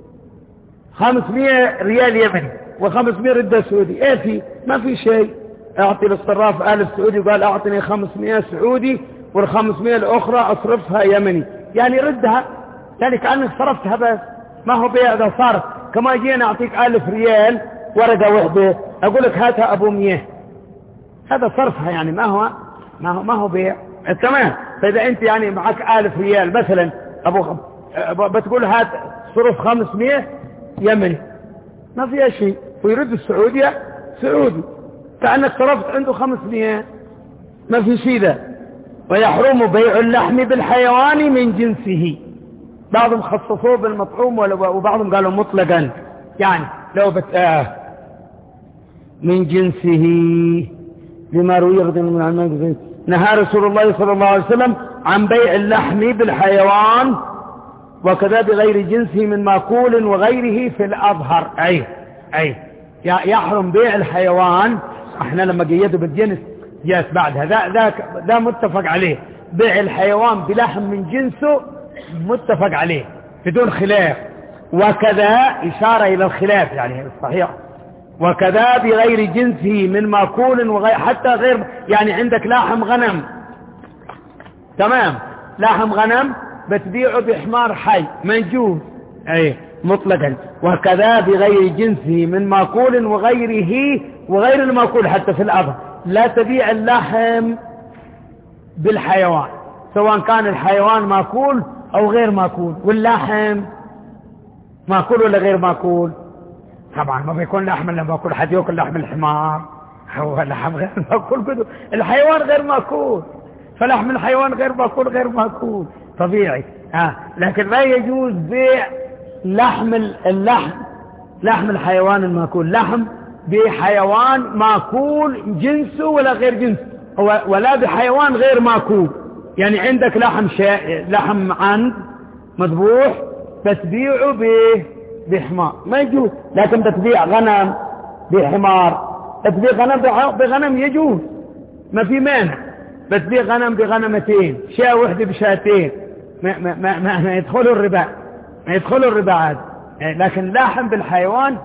خمسمية ريال يمني وخمسمية ردة سعودي، ايه في؟ ما في شيء. اعطي للصراف ألف سعودي وقال اعطني خمسمية سعودي والخمسمية الاخرى اصرفها يمني، يعني ردها، يعني كأنك صرفتها بس، ما هو بيع. اذا صار كما جينا اعطيك ألف ريال ورقة واحدة أقول لك هاتها أبو مية، هذا صرفها يعني ما هو ما هو ما هو بيع. تمام. فإذا أنت يعني معك ألف ريال مثلا أبو خم... بتقول هات صرف خمسمية يمني ما فيها شيء، ويرد السعودية سعودي كأنك صرفت عنده خمسمية ما في شيء ذا. ويحرم بيع اللحم بالحيوان من جنسه، بعضهم خصصوه بالمطعوم وبعضهم قالوا مطلقا، يعني لو بت آه من جنسه بما روي من عن نهى رسول الله صلى الله عليه وسلم عن بيع اللحم بالحيوان وكذا بغير جنسه من ماكول وغيره في الأظهر. أي أي يحرم بيع الحيوان، احنا لما قيدوا بالجنس جاءت بعدها ذا ذا ذا متفق عليه، بيع الحيوان بلحم من جنسه متفق عليه بدون خلاف، وكذا إشارة إلى الخلاف يعني صحيح، وكذا بغير جنسه من ماكول وغير، حتى غير يعني عندك لحم غنم تمام، لحم غنم بتبيعه بحمار حي ما يجوز اي مطلقا، وكذا بغير جنسه من ماكول وغيره وغير الماكول حتى في الأظهر، لا تبيع اللحم بالحيوان سواء كان الحيوان ماكول أو غير ماكول، واللحم ماكول ولا غير ماكول. طبعا ما بيكون لحم الا ماكول، حد ياكل لحم الحمار هو لحم غير ماكول كده، الحيوان غير ماكول فلحم الحيوان غير ماكول غير ماكول طبيعي. ها لكن ما يجوز بيع لحم اللحم لحم الحيوان الماكول، لحم بحيوان ماكول جنسه ولا غير جنسه، ولا بحيوان غير ماكول. يعني عندك لحم شا... لحم عند مذبوح بتبيعه ب... بحمار ما يجوز، لكن بتبيع غنم بحمار، بتبيع غنم بغنم يجوز ما في مانع، بتبيع غنم بغنمتين، شاة واحدة بشاتين ما, ما, ما, ما, ما يدخلوا الربا ما يدخلوا الربا عاد. لكن لحم بالحيوان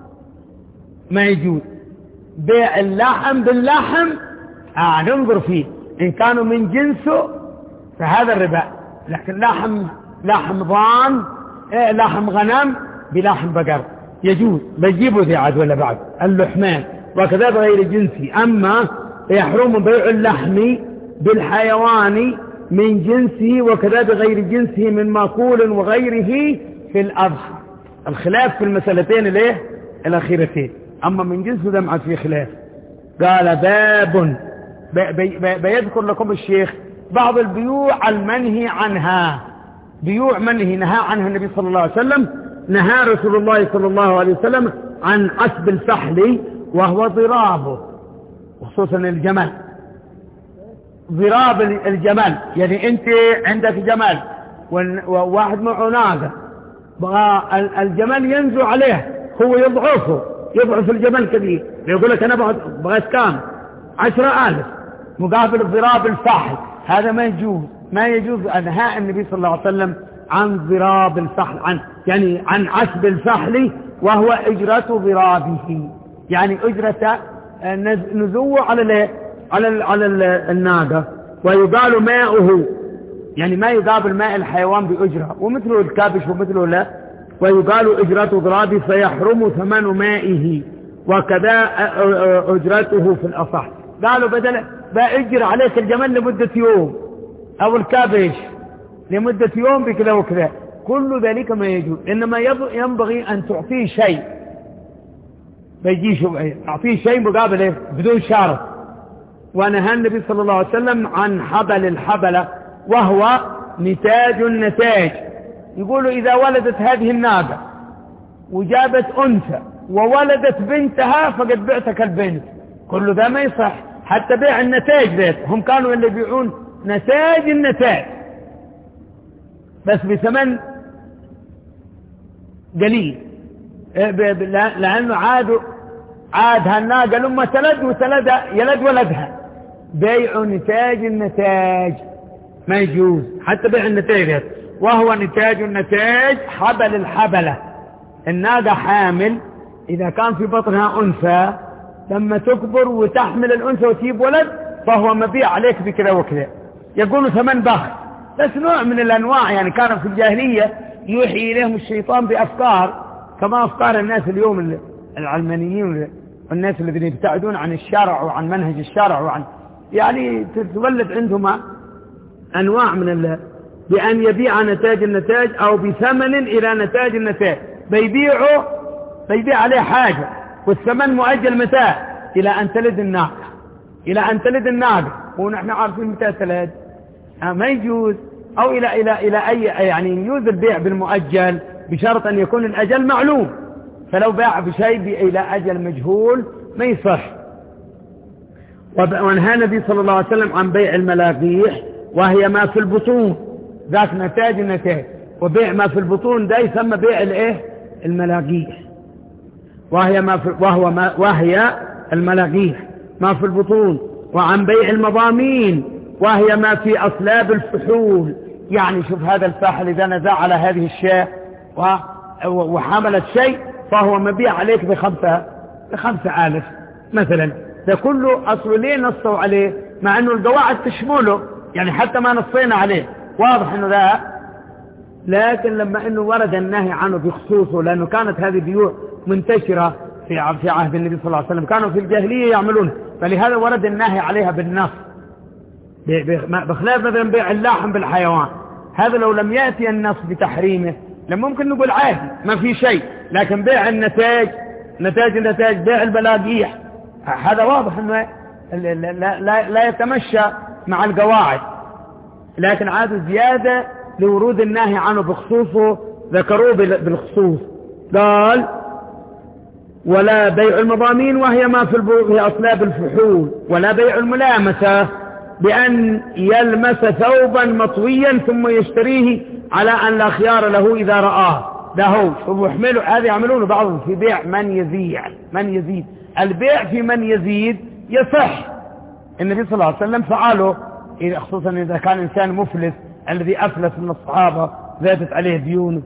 ما يجوز. بيع اللحم باللحم آه ننظر فيه إن كانوا من جنسه فهذا الربا، لكن لحم لحم ضان إيه لحم غنم بلحم بقر يجوز، بجيبه ذي عاد ولا بعد اللحمان، وكذا بغير جنسي. أما يحرم بيع اللحم بالحيوان من جنسه وكذا بغير جنسه من ماكول وغيره في الأضحى. الخلاف في المسألتين الايه الأخيرتين، أما من جنسه ده معد فيه خلاف. قال باب بي بي بيذكر لكم الشيخ بعض البيوع المنهي عنها، بيوع منهي نهى عنها النبي صلى الله عليه وسلم. نهى رسول الله صلى الله عليه وسلم عن عسب الفحل وهو ضرابه، وخصوصا الجمل، ضراب الجمل، يعني انت عندك جمل وواحد معه ناقة بغى الجمل ينزو عليه هو يضعفه يضعف الجمل كبير، يقول لك انا بغيت كام عشرة آلاف مقابل ضراب الفحل، هذا ما يجوز ما يجوز. نهى النبي صلى الله عليه وسلم عن ضراب الفحل، عن يعني عن عسب الفحل وهو اجرة ضرابه، يعني اجرة نزوه على الايه على ال على ال الناقة، ويقال ماؤه يعني ما يقابل ماء الحيوان بأجرة، ومثله الكابش ومثله لا، ويقال اجرة ضرابه فيحرم ثمن مائه وكذا اجرته في الأصح. قالوا بدل بأجر عليك الجمل لمدة يوم او الكابش لمدة يوم بكذا وكذا، كل ذلك ما يجوز، إنما ينبغي أن تعطيه شيء بيجيش تعطيه شيء مقابل بدون شرط. ونهى النبي صلى الله عليه وسلم عن حبل الحبلة وهو نتاج النتاج، يقولوا إذا ولدت هذه الناقة وجابت أنثى وولدت بنتها فقد بعتك البنت، كل ذا ما يصح. حتى بيع النتاج ذات هم كانوا اللي يبيعون نتاج النتاج بس بثمن قليل، لأنه عاد عاد هالناقة لما تلد وتلد يلد ولدها، بيع نتاج النتاج ما يجوز. حتى بيع النتاج وهو نتاج النتاج حبل الحبلة، الناقة حامل إذا كان في بطنها أنثى لما تكبر وتحمل الأنثى وتجيب ولد فهو مبيع عليك بكذا وكذا، يقولوا ثمن بخس، بس نوع من الأنواع. يعني كانوا في الجاهلية يوحي إليهم الشيطان بأفكار كما أفكار الناس اليوم العلمانيين والناس الذين يبتعدون عن الشرع وعن منهج الشرع وعن يعني تتولد عندهم أنواع من الله بأن يبيع نتاج النتاج أو بثمن إلى نتاج النتاج، بيبيعه بيبيع عليه حاجة والثمن مؤجل متى؟ إلى أن تلد الناقة، إلى أن تلد الناقة، ونحن عارفين متى تلد ما يجوز، أو إلى إلى إلى أي يعني يجوز البيع بالمؤجل بشرط أن يكون الأجل معلوم، فلو باع بشيء إلى أجل مجهول ما يصح. ونهى النبي صلى الله عليه وسلم عن بيع الملاقيح وهي ما في البطون، ذاك نتاج النتاج، وبيع ما في البطون ده يسمى بيع الايه الملاقيح، وهي ما في وهو ما وهي الملاقيح ما في البطون. وعن بيع المضامين وهي ما في أصلاب الفحول، يعني شوف هذا الفاحل إذا نزع على هذه الشاة وحملت شيء فهو مبيع عليك بخمسة بخمسة آلاف مثلا، ده كله أصل ليه نصوا عليه مع أنه القواعد تشمله، يعني حتى ما نصينا عليه واضح أنه لا، لكن لما أنه ورد النهي عنه بخصوصه لأنه كانت هذه بيوع منتشرة في في عهد النبي صلى الله عليه وسلم، كانوا في الجاهلية يعملونه، فلهذا ورد النهي عليها بالنص، بخلاف مثلا بيع اللحم بالحيوان، هذا لو لم يأتي النص بتحريمه لما ممكن نقول عادي ما في شيء، لكن بيع النتاج نتاج النتاج بيع البلاقيح هذا واضح أنه لا, لا, لا يتمشى مع القواعد، لكن عاد زيادة لورود النهي عنه بخصوصه ذكروه بالخصوص. قال ولا بيع المضامين وهي ما في أصلاب الفحول، ولا بيع الملامسة بأن يلمس ثوبا مطويا ثم يشتريه على أن لا خيار له إذا رآه، ده هو شوفوا يحملوا هذا يعملون بعضهم في بيع من يزيد من يزيد البيع في من يزيد يصح، النبي صلى الله عليه وسلم فعله، خصوصا إذا كان إنسان مفلس الذي أفلس من الصحابة زادت عليه ديونه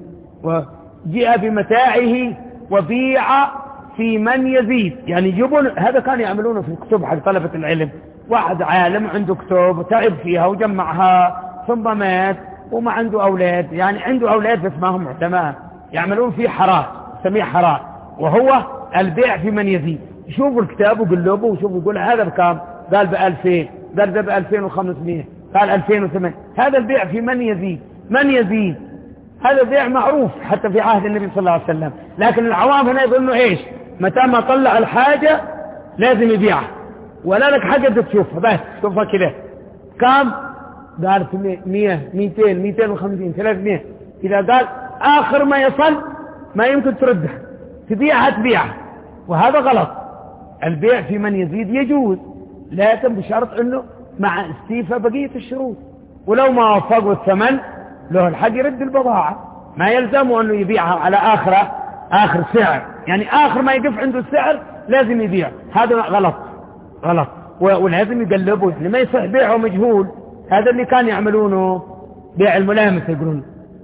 وجاء بمتاعه وبيع في من يزيد، يعني يجيبون هذا كان يعملونه في الكتب حق طلبة العلم، واحد عالم عنده كتب وتعب فيها وجمعها ثم مات وما عنده أولاد، يعني عنده أولاد بس ما هم علماء يعملون فيه حراس سميه حراس، وهو البيع في من يزيد، يشوفوا الكتاب وقلبوا وشوفوا يقول هذا بكام، قال بألفين، قال ده بألفين وخمسمائة، قال ألفين وثمانية، هذا البيع في من يزيد من يزيد هذا بيع معروف حتى في عهد النبي صلى الله عليه وسلم، لكن العوام هنا يظنوا ايش متى ما طلع الحاجة لازم يبيعها، ولا لك حاجة تشوفها بس شوفها كده كم، قال مية ميتين ميتين وخمسين ثلاثمائة، إذا قال آخر ما يصل ما يمكن تردها تبيعها تبيعها، وهذا غلط. البيع في من يزيد يجوز لكن بشرط أنه مع استيفاء بقية الشروط، ولو ما وفقوا الثمن له الحق يرد البضاعة، ما يلزمه أنه يبيعها على آخر آخر سعر، يعني آخر ما يقف عنده السعر لازم يبيع، هذا غلط غلط ولازم يقلبه، يعني ما يصح بيعه مجهول، هذا اللي كان يعملونه بيع الملامس يقولون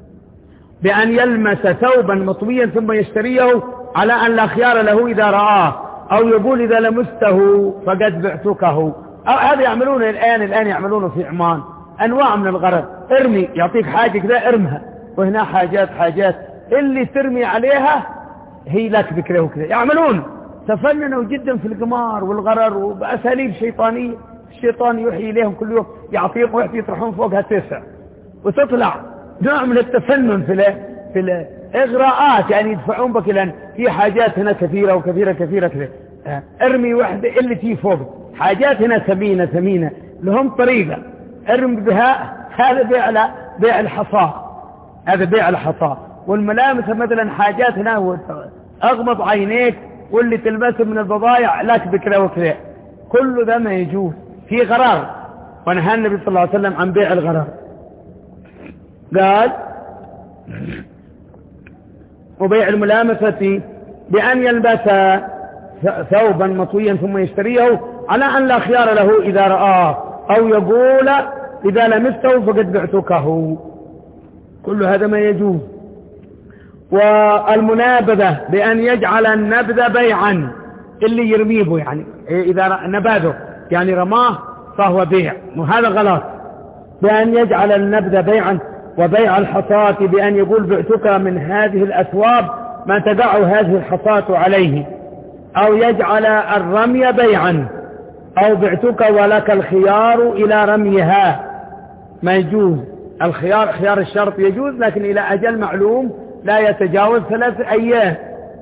بأن يلمس ثوبا مطويا ثم يشتريه على أن لا خيار له إذا رآه، أو يقول إذا لمسته فقد بعتكه، أو هذا يعملونه الآن الآن يعملونه في عمان أنواع من الغرض، ارمي يعطيك حاجة كذا ارمها، وهنا حاجات حاجات اللي ترمي عليها هي لك بكذا وكذا، يعملون تفننوا جدا في القمار والغرر وبأساليب شيطانية، الشيطان يوحي إليهم كل يوم يعطيهم ويحتي يطرحون فوقها تسع، وتطلع نوع من التفنن في في الإغراءات، يعني يدفعون بك لأن في حاجات هنا كثيرة وكثيرة كثيرة كثيرة، ارمي واحدة اللي تي فوق، حاجات هنا ثمينة ثمينة لهم طريقة ارمي بها، هذا بيع بيع الحصى، هذا بيع الحصى. والملامس مثلا حاجات هنا أغمض عينيك واللي تلبسه من البضائع لك بكذا وكذا، كل ذا ما يجوز في غرار، ونهى النبي صلى الله عليه وسلم عن بيع الغرار، قال وبيع الملامسة بأن يلبس ثوبا مطويا ثم يشتريه على أن لا خيار له إذا رآه، أو يقول إذا لمسته فقد بعتكه، كل هذا ما يجوز. والمنابذة بأن يجعل النبذ بيعا، اللي يرميه يعني إذا نبذه يعني رماه فهو بيع، وهذا غلط. بأن يجعل النبذ بيعا، وبيع الحصاة بأن يقول بعتك من هذه الأثواب ما تدع هذه الحصاة عليه، أو يجعل الرمي بيعا، أو بعتك ولك الخيار إلى رميها، ما يجوز. الخيار خيار الشرط يجوز، لكن إلى أجل معلوم لا يتجاوز ثلاث أيام.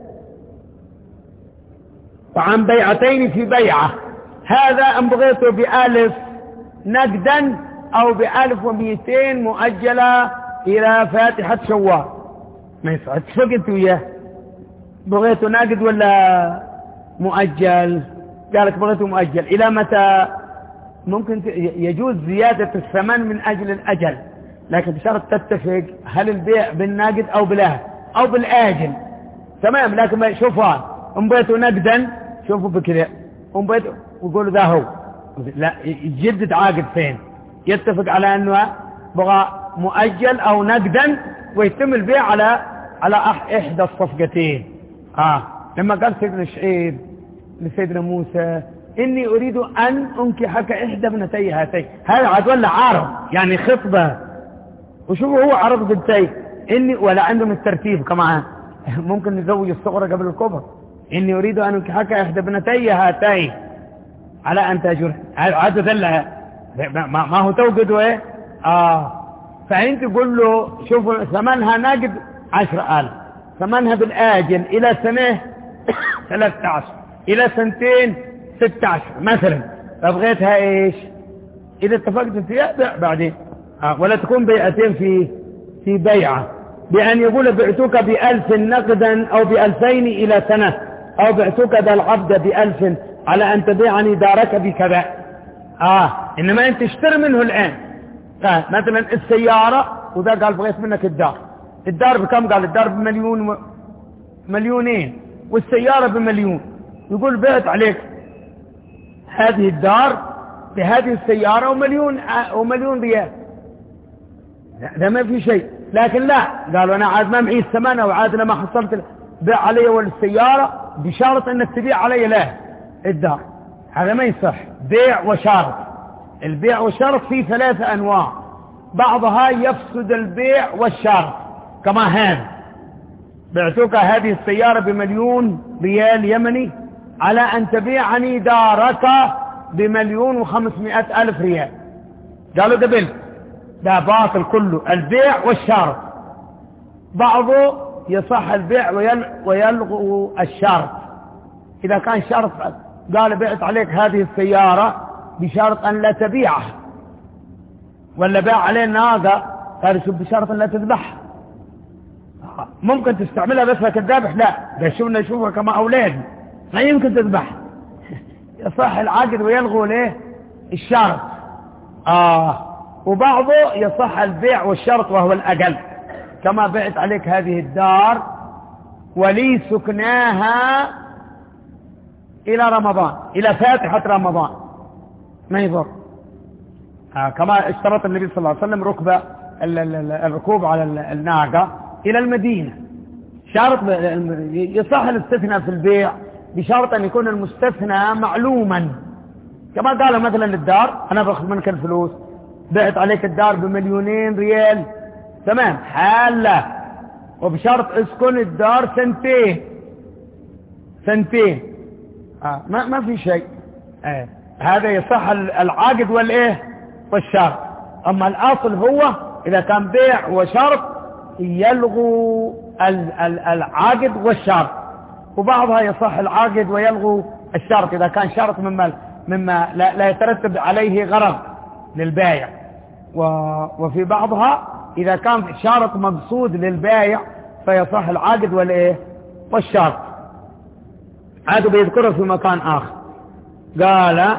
وعن بيعتين في بيعة، هذا أن بغيته بألف نقدا أو بألف ومئتين مؤجلة إلى فاتحة شوال، ما يصح. اتفقت وياه بغيته نقد ولا مؤجل؟ قالك بغيته مؤجل. إلى متى؟ ممكن يجوز زيادة الثمن من أجل الأجل، لكن بشرط تتفق هل البيع بالناقد أو بالآجل أو بالآجل، تمام. لكن ما شوفها أم بيته نقدا، شوفوا بكذا أم بيته ويقولوا ذا هو، لا يجدد عاقد فين، يتفق على أنه بغى مؤجل أو نقدا، ويتم البيع على على إحدى الصفقتين. آه لما قال سيدنا شعيب لسيدنا موسى إني أريد أن أنكحك إحدى ابنتي هاتين، هذا عاد ولا عارض يعني خطبة. وشوفوا هو عرض بنتي إني، ولا عندهم الترتيب كمان، ممكن نزوج الصغرى قبل الكبر. إني أريد أن أنكحك إحدى ابنتي هاتين على أن تأجر، عاد ذلها ما هو توقد إيه. آه فأنت تقول له شوفوا ثمنها نقد عشر ألف، ثمنها بالآجل إلى سنة ثلاثة عشر، إلى سنتين ستة عشر مثلا. فبغيتها إيش؟ إذا اتفقت فيها بيع بعدين. آه ولا تكون بيعتين في في بيعة، بأن يقول بعتك بألف نقدا أو بألفين إلى سنة، أو بعتك ذا العبد بألف على أن تبيعني دارك بكذا. آه إنما أنت تشتري منه الآن. آه مثلا السيارة، وذا قال بغيت منك الدار، الدار بكم؟ قال الدار بمليون مليونين والسيارة بمليون. يقول بعت عليك هذه الدار بهذه السيارة ومليون ومليون ريال، ده ما في شيء. لكن لا، قالوا أنا عاد ما معي الثمن، وعاد أنا ما حصلت بيع علي ولا السيارة، بشرط أنك تبيع علي له الدار. هذا ما يصح. بيع وشرط. البيع والشرط فيه ثلاثة أنواع، بعضها يفسد البيع والشرط، كما هذا بعتك هذه السيارة بمليون ريال يمني على أن تبيعني دارك بمليون وخمسمائة ألف ريال. قالوا ده بل ده باطل كله، البيع والشرط. بعضه يصح البيع ويلغو الشرط. إذا كان شرط قال بعت عليك هذه السيارة بشرط أن لا تبيعها، ولا باع عليه ناقة قال شوف بشرط أن لا تذبحها، ممكن تستعملها بس لك الذبح، لا ده شوفنا نشوفها كما أولاد ما يمكن تذبحها. يصح العقد ويلغو ليه الشرط. آه وبعضه يصح البيع والشرط وهو الأقل، كما بعت عليك هذه الدار ولي سكناها إلى رمضان، إلى فاتحة رمضان، ما يضر. آه كما اشترط النبي صلى الله عليه وسلم ركبة الركوب على الناقة إلى المدينة، شرط يصح الاستثناء في البيع بشرط أن يكون المستثنى معلوما. كما قال مثلا للدار أنا بأخذ منك الفلوس، بعت عليك الدار بمليونين ريال، تمام حالة، وبشرط اسكن الدار سنتين سنتين آه ما ما في شيء. آه هذا يصح العقد والايه والشرط. اما الاصل هو اذا كان بيع وشرط يلغو العقد والشرط، وبعضها يصح العقد ويلغو الشرط اذا كان شرط مما مما لا, لا يترتب عليه غرض للبائع، وفي بعضها اذا كان شرط مقصود للبائع فيصح العقد والايه والشرط. عادوا بيذكره في مكان آخر، قال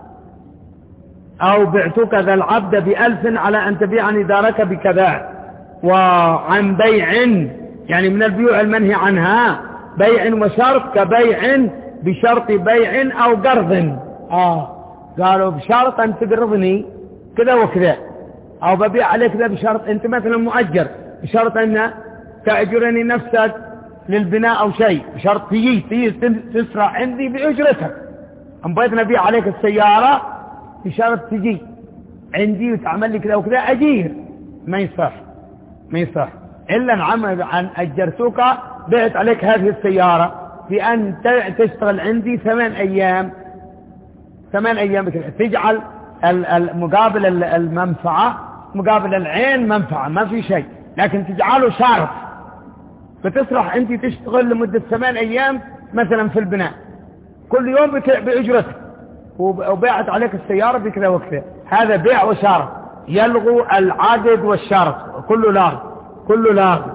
أو بعتك ذا العبد بألف على أن تبيعني دارك بكذا. وعن بيع يعني من البيوع المنهي عنها بيع وشرط، كبيع بشرط بيع أو قرض. آه قالوا بشرط أن تقرضني كذا وكذا، أو ببيع عليك ذا بشرط أنت مثلا مؤجر، بشرط أن تأجرني نفسك للبناء أو شيء، بشرط تيجي تيجي تسرع عندي بأجرتك. أم بغيت نبيع عليك السيارة بشرط تجي عندي وتعمل لي كذا وكذا أجير، ما يصح ما يصح إلا نعم عن أجرتك بعت عليك هذه السيارة بأن تشتغل عندي ثمان أيام ثمان أيام بكذا. تجعل مقابل المنفعة مقابل العين منفعة ما في شيء، لكن تجعله شرط. فتسرح أنت تشتغل لمدة ثمان أيام مثلا في البناء، كل يوم بأجرتك، وبيعت عليك السيارة بكذا وكذا. هذا بيع وشرط، يلغو العقد والشرط، كله لاغي كله لاغي.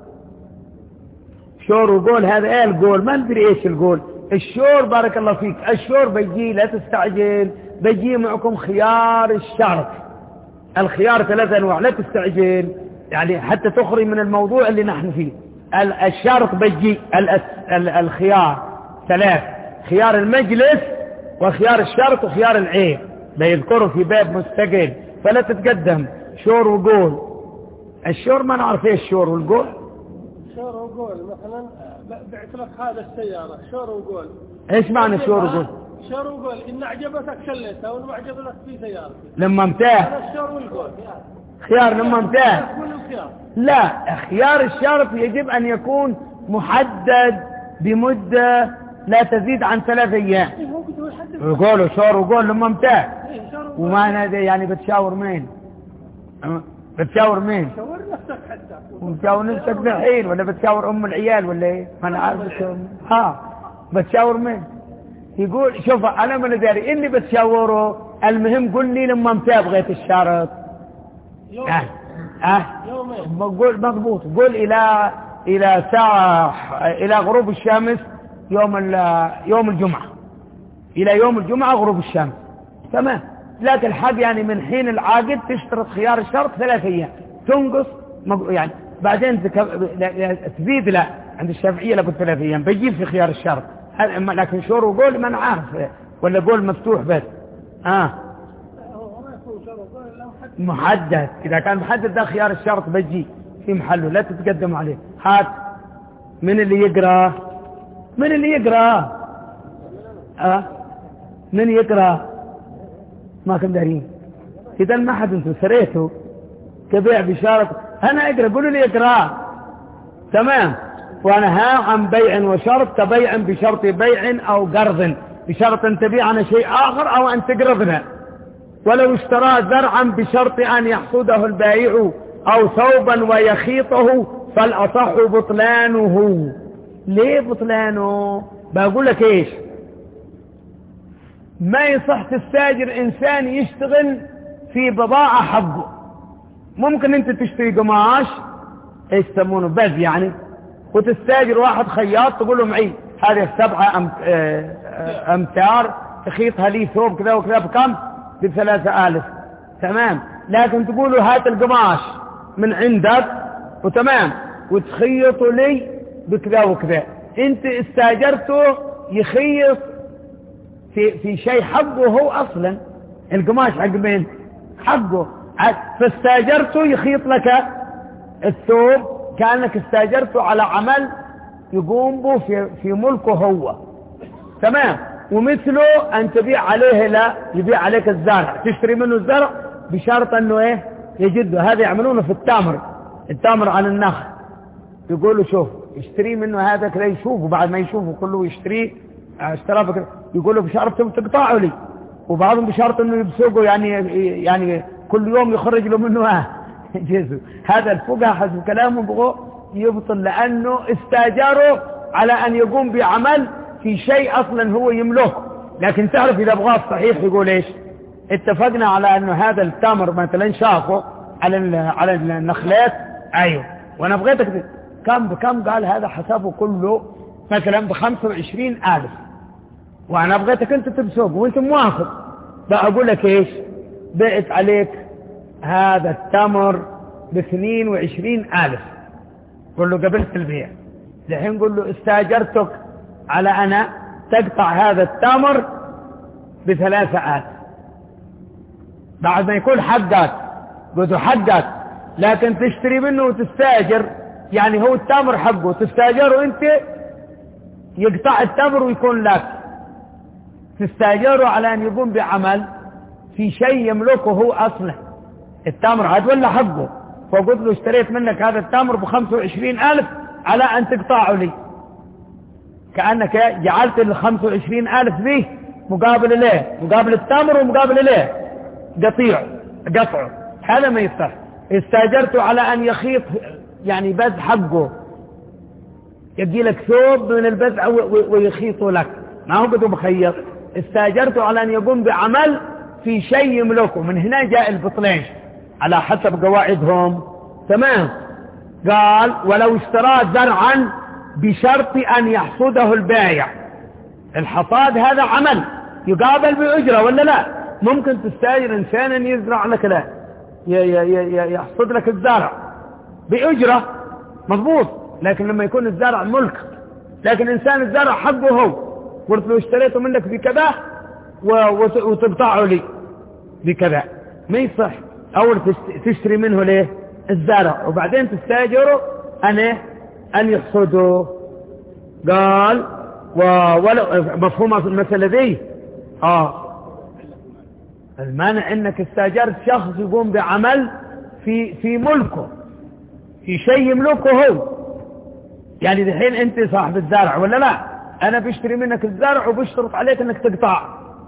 شور وقول، هذا ايه القول؟ ما ندري ايش القول. الشور بارك الله فيك، الشور بيجي لا تستعجل، بيجي معكم خيار الشرط. الخيار ثلاثة انواع، لا تستعجل يعني حتى تخرج من الموضوع اللي نحن فيه. الشرط بيجي الخيار ثلاث، خيار المجلس وخيار الشرط وخيار العين، بيذكره في باب مستقل، فلا تتقدم شور وقول. الشور ما نعرف ايش الشور والقول. شور وقول مثلا بعت لك هذا السيارة، شور وقول. ايش معنى شور وقول؟ شور وقول إن عجبتك شلتها وإن ما عجب لك في سيارتي. لما امتاه هذا الشور والقول. خيار لما امتاه. لا، خيار الشرط يجب أن يكون محدد بمدة لا تزيد عن ثلاث أيام. يقولوا شور وقول لما امتاه. وما هذا يعني بتشاور مين؟ بتشاور مين؟ شاور نفسك حتى. بتشاور نفسك بالحين ولا بتشاور أم العيال ولا إيه؟ ما أنا عارف بتشاور. ها بتشاور مين؟ يقول شوف أنا من داري إني بتشاوره، المهم قل لي لما امتاه بغيت الشرط. اه اه بقول مضبوط، قول الى الى ساعة الى غروب الشمس يوم يوم الجمعة، الى يوم الجمعة غروب الشمس، تمام. لكن الحق يعني من حين العقد تشترط خيار الشرط ثلاث ايام، تنقص يعني بعدين تزيد. لا عند الشافعية لابد ثلاث ايام بيجيب في خيار الشرط. لكن شور وقول ما نعرف ولا قول مفتوح بس. اه محدد، إذا كان محدد ده خيار الشرط بيجي في محله، لا تتقدم عليه. هات من اللي يقرأ، من اللي يقرأ أه؟ من يقرأ؟ ما كم دارين إذا ما حد انتم سريتوا كبيع بشارة. أنا أقرأ، قولوا لي يقرأ تمام. ونهى عن بيع وشرط كبيع بشرط بيع أو قرض، بشرط أن تبيعنا شيء آخر أو أن تقرضنا. ولو اشترى زرعا بشرط أن يحصده البائع أو ثوبا ويخيطه فالأصح بطلانه. ليه بطلانه؟ بقول لك ايش، ما يصح تستاجر إنسان يشتغل في بضاعة حقه. ممكن انت تشتري قماش ايش يسمونه بز يعني، وتستاجر واحد خياط تقول له معي هذه سبعة أمتار تخيطها لي ثوب كذا وكذا بكم؟ بثلاثة آلاف، تمام. لكن تقولوا هات القماش من عندك وتمام وتخيطوا لي بكذا وكذا. انت استاجرته يخيط في في شيء حقه، هو اصلا القماش حق مين؟ حقه. فاستاجرته يخيط لك الثوب كأنك استاجرته على عمل يقوم به في في ملكه هو، تمام. ومثله أن تبيع عليه، لا يبيع عليك الزرع، تشتري منه الزرع بشرط أنه إيه يجده. هذا يعملونه في التمر، التمر على النخل، يقولوا شوف اشتري منه هذا كذا، يشوفه بعد ما يشوفه كله يشتريه اشتراه بكذا، يقولوا بشرط تقطعوا لي، وبعضهم بشرط أنه يبسوقه يعني يعني كل يوم يخرج له منه اه جزء. هذا الفقهاء حسب كلامه بغوا يبطل، لأنه استاجره على أن يقوم بعمل في شيء أصلا هو يملكه. لكن تعرف إذا بغاه صحيح يقول إيش، اتفقنا على أنه هذا التمر مثلا شافه على على النخلات، أيوه، وأنا بغيتك كم بكم؟ قال هذا حسابه كله مثلا بخمسة وعشرين ألف، وأنا بغيتك أنت تبسوق وأنت موافق، بقى أقول لك إيش، بعت عليك هذا التمر باثنين وعشرين ألف، قل له قبلت البيع. الحين قل له استاجرتك على أنا تقطع هذا التمر بثلاثة آلاف، بعد ما يكون حقك قلت حقك، لكن تشتري منه وتستاجر، يعني هو التمر حقه تستاجره انت، يقطع التمر ويكون لك، تستاجره على أن يقوم بعمل في شيء يملكه هو أصلا، التمر عاد ولا حقه. فقلت له اشتريت منك هذا التمر بخمسة وعشرين ألف على أن تقطعه لي، كأنك جعلت ال خمسة وعشرين ألف ذي مقابل ليه، مقابل التمر ومقابل ليه قطيع قطعه. هذا ما يصح. استاجرته على أن يخيط يعني بذ حقه، يدي لك ثوب من البذ ويخيطه لك، ما هو قد مخيط. استاجرته على أن يقوم بعمل في شيء يملكه. من هنا جاء البطلين على حسب قواعدهم. تمام. قال ولو اشترى زرعا بشرط أن يحصده البائع. الحصاد هذا عمل يقابل بأجرة ولا لا؟ ممكن تستاجر إنسانا يزرع لك لا يحصد لك الزرع بأجرة، مضبوط. لكن لما يكون الزرع ملك، لكن إنسان الزرع حقه هو، قلت له اشتريته منك بكذا وتقطعه لي بكذا، ما يصح. أول تشتري منه ليه الزرع وبعدين تستاجره أن أن يحصده. قال ولو مفهومة في المسألة دي آه المانع انك استاجرت شخص يقوم بعمل في في ملكه، في شيء يملكه هو. يعني دحين انت صاحب الزرع ولا لا؟ انا بشتري منك الزرع وبشترط عليك انك تقطع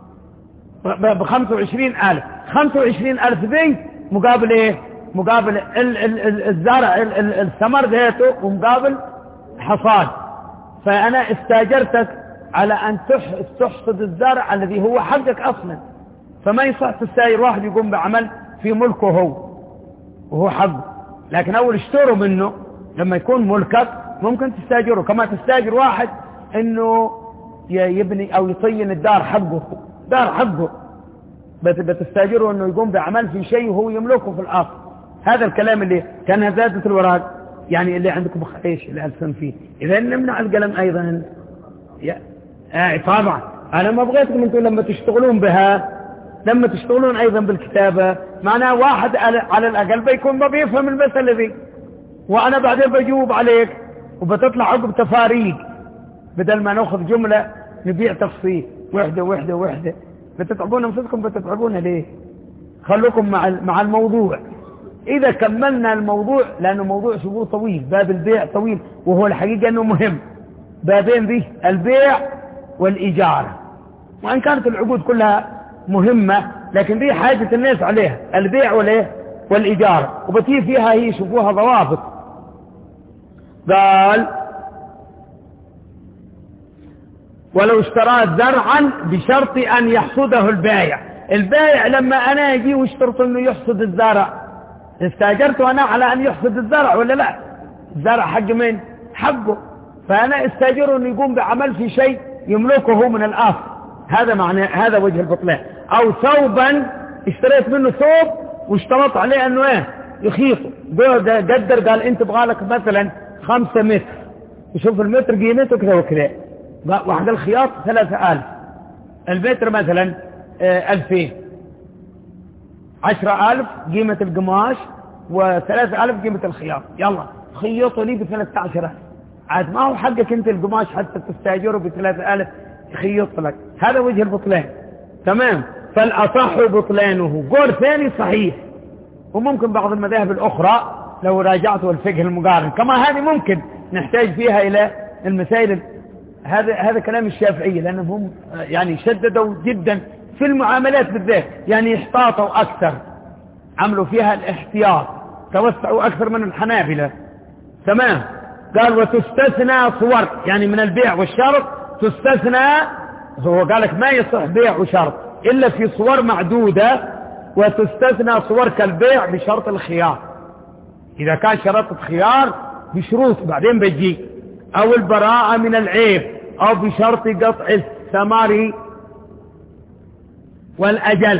بخمسة وعشرين ألف. خمسة وعشرين ألف دي مقابل ايه؟ مقابل ال ال ال الزرع ال ال الثمر ذاته ومقابل حصاد. فانا استاجرتك على ان تحصد الزرع الذي هو حقك اصلا. فما يصح تستاجر واحد يقوم بعمل في ملكه هو وهو حقه. لكن اول اشتروا منه لما يكون ملكك ممكن تستاجره، كما تستاجر واحد انه يبني او يطين الدار حقه، دار حقه بتستاجره انه يقوم بعمل في شيء وهو يملكه في الاصل. هذا الكلام اللي كان زادة الوراق يعني اللي عندكم ايش الالسن فيه. اذا نمنع القلم ايضا يا آه طبعا انا ما بغيتكم انتم لما تشتغلون بها، لما تشتغلون ايضا بالكتابة معناه واحد على الاقل بيكون ما بيفهم المسألة دي، وانا بعدين بجاوب عليك وبتطلع عقب تفاريق بدل ما ناخذ جملة نبيع تفصيل وحدة وحدة وحدة. بتتعبون انفسكم، بتتعبون ليه؟ خلوكم مع مع الموضوع. اذا كملنا الموضوع لانه موضوع شبوه طويل، باب البيع طويل وهو الحقيقة انه مهم. بابين ذي البيع والاجارة، وان كانت العقود كلها مهمة لكن دي حاجة الناس عليها، البيع والايه والاجارة، وبتيه فيها هي شوفوها ضوابط. قال ولو اشترى زرعا بشرط ان يحصده البائع. البائع لما انا اجي واشترط انه يحصد الزرع، استاجرته انا على ان يحصد الزرع ولا لا؟ الزرع حق من حقه، فانا استاجره انه يقوم بعمل في شيء يملكه من الاصل. هذا معنى هذا وجه البطلان. او ثوبا اشتريت منه ثوب واشترط عليه انه ايه يخيطه، قدر قال انت بغالك مثلا خمسة متر، وشوف المتر قيمته كذا وكذا، واحد الخياط ثلاثة آلاف، المتر مثلا ألفين، عشرة آلاف قيمة القماش وثلاثة آلاف قيمة الخياط. يلا خيطه لي بثلاثة عشر عاد ما هو حقك انت القماش حتى تستاجره بثلاثة آلاف يخيط لك. هذا وجه البطلان. تمام. فالأصح بطلانه. قول ثاني صحيح، وممكن بعض المذاهب الأخرى لو راجعتوا الفقه المقارن كما هذه ممكن نحتاج فيها إلى المسائل. هذا هذا كلام الشافعية لأنهم هم يعني شددوا جدا في المعاملات بالذات، يعني احتاطوا أكثر، عملوا فيها الاحتياط، توسعوا أكثر من الحنابلة. تمام. قال وتستثنى صور، يعني من البيع والشرط تستثنى. هو قالك ما يصح بيع وشرط إلا في صور معدودة، وتستثنى صور كالبيع بشرط الخيار. إذا كان شرط خيار بشروط بعدين بيجي، أو البراءة من العيب، أو بشرط قطع الثمر والأجل.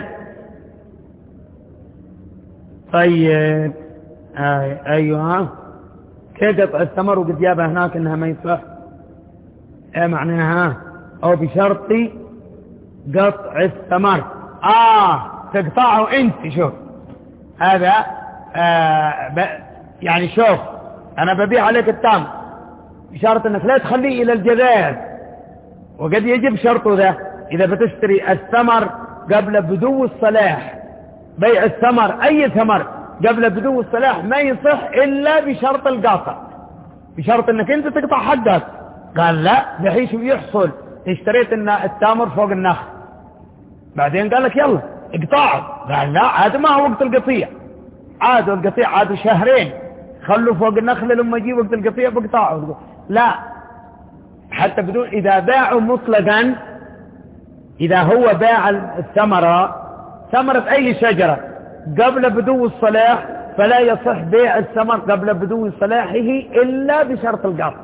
طيب آه أيوة كيف قطع الثمر وقد جابها هناك إنها ما يصح؟ ايه معناها؟ أو بشرط قطع الثمر. آه تقطعه أنت. شوف هذا آه يعني شوف أنا ببيع عليك التمر بشرط أنك لا تخليه إلى الجذاذ، وقد يجب شرطه ذا إذا بتشتري الثمر قبل بدو الصلاح. بيع الثمر أي ثمر قبل بدو الصلاح ما يصح إلا بشرط القطع، بشرط أنك أنت تقطع حقك. قال لا بحيث يحصل اشتريت التمر فوق النخل، بعدين قال لك يلا اقطعه، قال لا عاد ما هو وقت القطيع، عاد القطيع عاد شهرين، خلوا فوق النخل لما يجي وقت القطيع بقطعه. لا، حتى بدون إذا باعوا مطلقا، إذا هو باع الثمرة ثمرة أي شجرة قبل بدو الصلاح فلا يصح بيع الثمر قبل بدو صلاحه إلا بشرط القطع.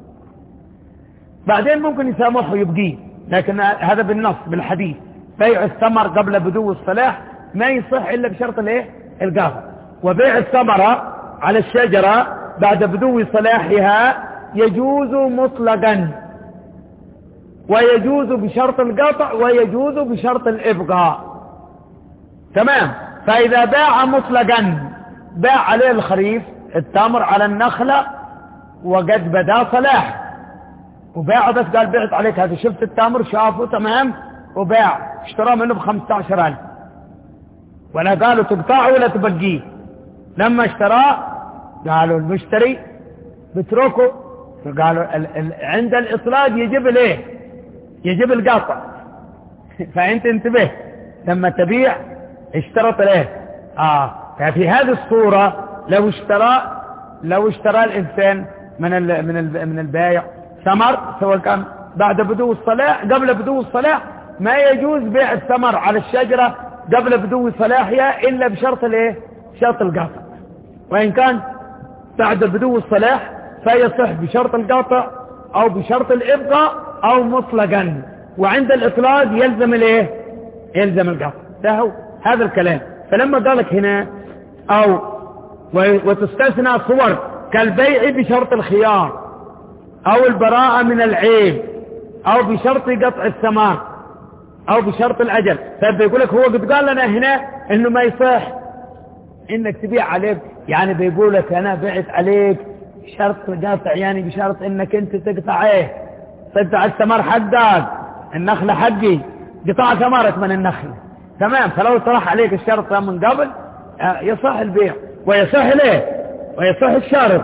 بعدين ممكن يسامحه يبقيه، لكن هذا بالنص بالحديث بيع الثمر قبل بدو الصلاح ما يصح إلا بشرط الايه القطع. وبيع الثمرة على الشجرة بعد بدو صلاحها يجوز مطلقا، ويجوز بشرط القطع، ويجوز بشرط الإبقاء. تمام. فإذا باع مطلقا باع عليه الخريف التمر على النخلة وقد بدا صلاح، وباع بس قال بعت عليك هذا، شفت التمر شافه تمام وباع، اشترى منه بخمسة عشر ألف، ولا قالوا تقطعه ولا تبقيه. لما اشتراه قالوا المشتري بتركه، قالوا ال ال عند الإطلاق يجب الايه يجب القطع. فانت انتبه لما تبيع اشترط الايه اه ففي هذه الصورة لو اشترى لو اشترى الانسان من ال من ال من البائع ثمر سواء كان بعد بدو الصلاح قبل بدو الصلاح، ما يجوز بيع الثمر على الشجرة قبل بدو صلاحها الا بشرط الايه شرط القطع. وان كان بعد بدو الصلاح فيصح بشرط القطع او بشرط الابقاء او مطلقا، وعند الاطلاق يلزم الايه يلزم القطع. ده هو هذا الكلام. فلما قالك هنا او وتستثنى صور كالبيع بشرط الخيار او البراءة من العيب او بشرط قطع الثمار او بشرط الاجل، فبيقول لك هو قد قال لنا هنا انه ما يصح انك تبيع عليك، يعني بيقول لك انا بعت عليك شرط قطع، يعني بشرط انك انت تقطع ايه تقطع الثمر حقك، النخلة حقي، قطع ثمرك من النخلة. تمام. فلو طرح عليك الشرط من قبل يصح البيع ويصح ليه ويصح الشرط.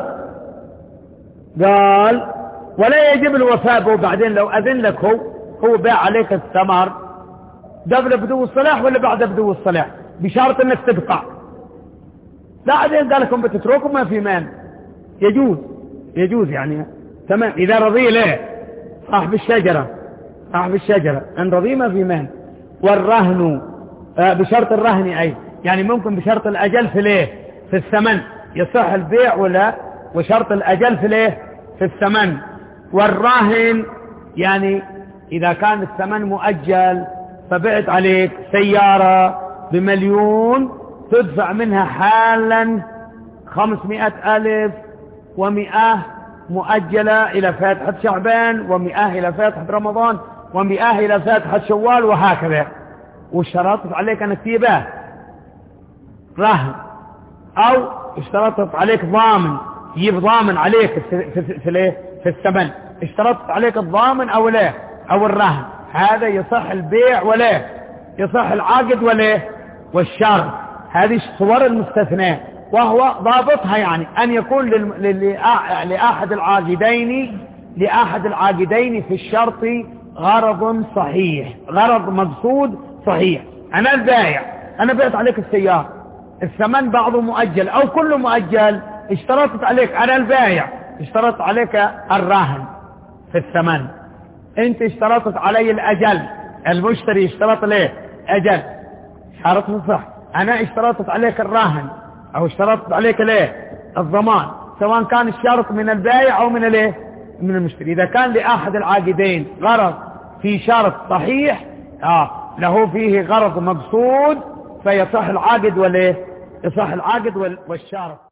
قال ولا يجب الوفاء به. بعدين لو اذن لك هو هو باع عليك الثمر قبل بدو الصلاح ولا بعد بدو الصلاح بشرط انك تقطع، بعدين قال لكم بتتركوا ما في مانع، يجوز يجوز يعني. تمام. اذا رضي له صاحب الشجرة صاحب الشجرة ان رضي ما في مانع. والرهن آه بشرط الرهن اي يعني ممكن بشرط الاجل في الايه في الثمن يصح البيع ولا، وشرط الاجل في الايه في الثمن. والرهن يعني اذا كان الثمن مؤجل، فبعت عليك سيارة بمليون تدفع منها حالا خمسمائة ألف ومئة مؤجلة إلى فاتحة شعبان ومئة إلى فاتحة رمضان ومئة إلى فاتحة شوال وهكذا، واشترطت عليك أن تجيبها رهن، أو اشترطت عليك ضامن يجيب ضامن عليك في, في, في, في, في الثمن، اشترطت عليك الضامن أو لا أو الرهن، هذا يصح البيع ولا يصح العقد ولا والشرط. هذه صور المستثناء، وهو ضابطها يعني أن يكون لأحد العاقدين لأحد العاقدين في الشرط غرض صحيح، غرض مقصود صحيح. أنا البائع أنا بعت عليك السيارة، الثمن بعضه مؤجل أو كله مؤجل، اشترطت عليك أنا البائع اشترطت عليك الرهن في الثمن، أنت اشترطت علي الأجل، المشتري اشترط ليه أجل شرط صح، أنا اشترطت عليك الرهن أو اشترطت عليك ليه الضمان، سواء كان الشرط من البائع أو من الايه من المشتري. إذا كان لأحد العاقدين غرض في شرط صحيح آه له فيه غرض مقصود فيصح العاقد ولا يصح العاقد والشرط.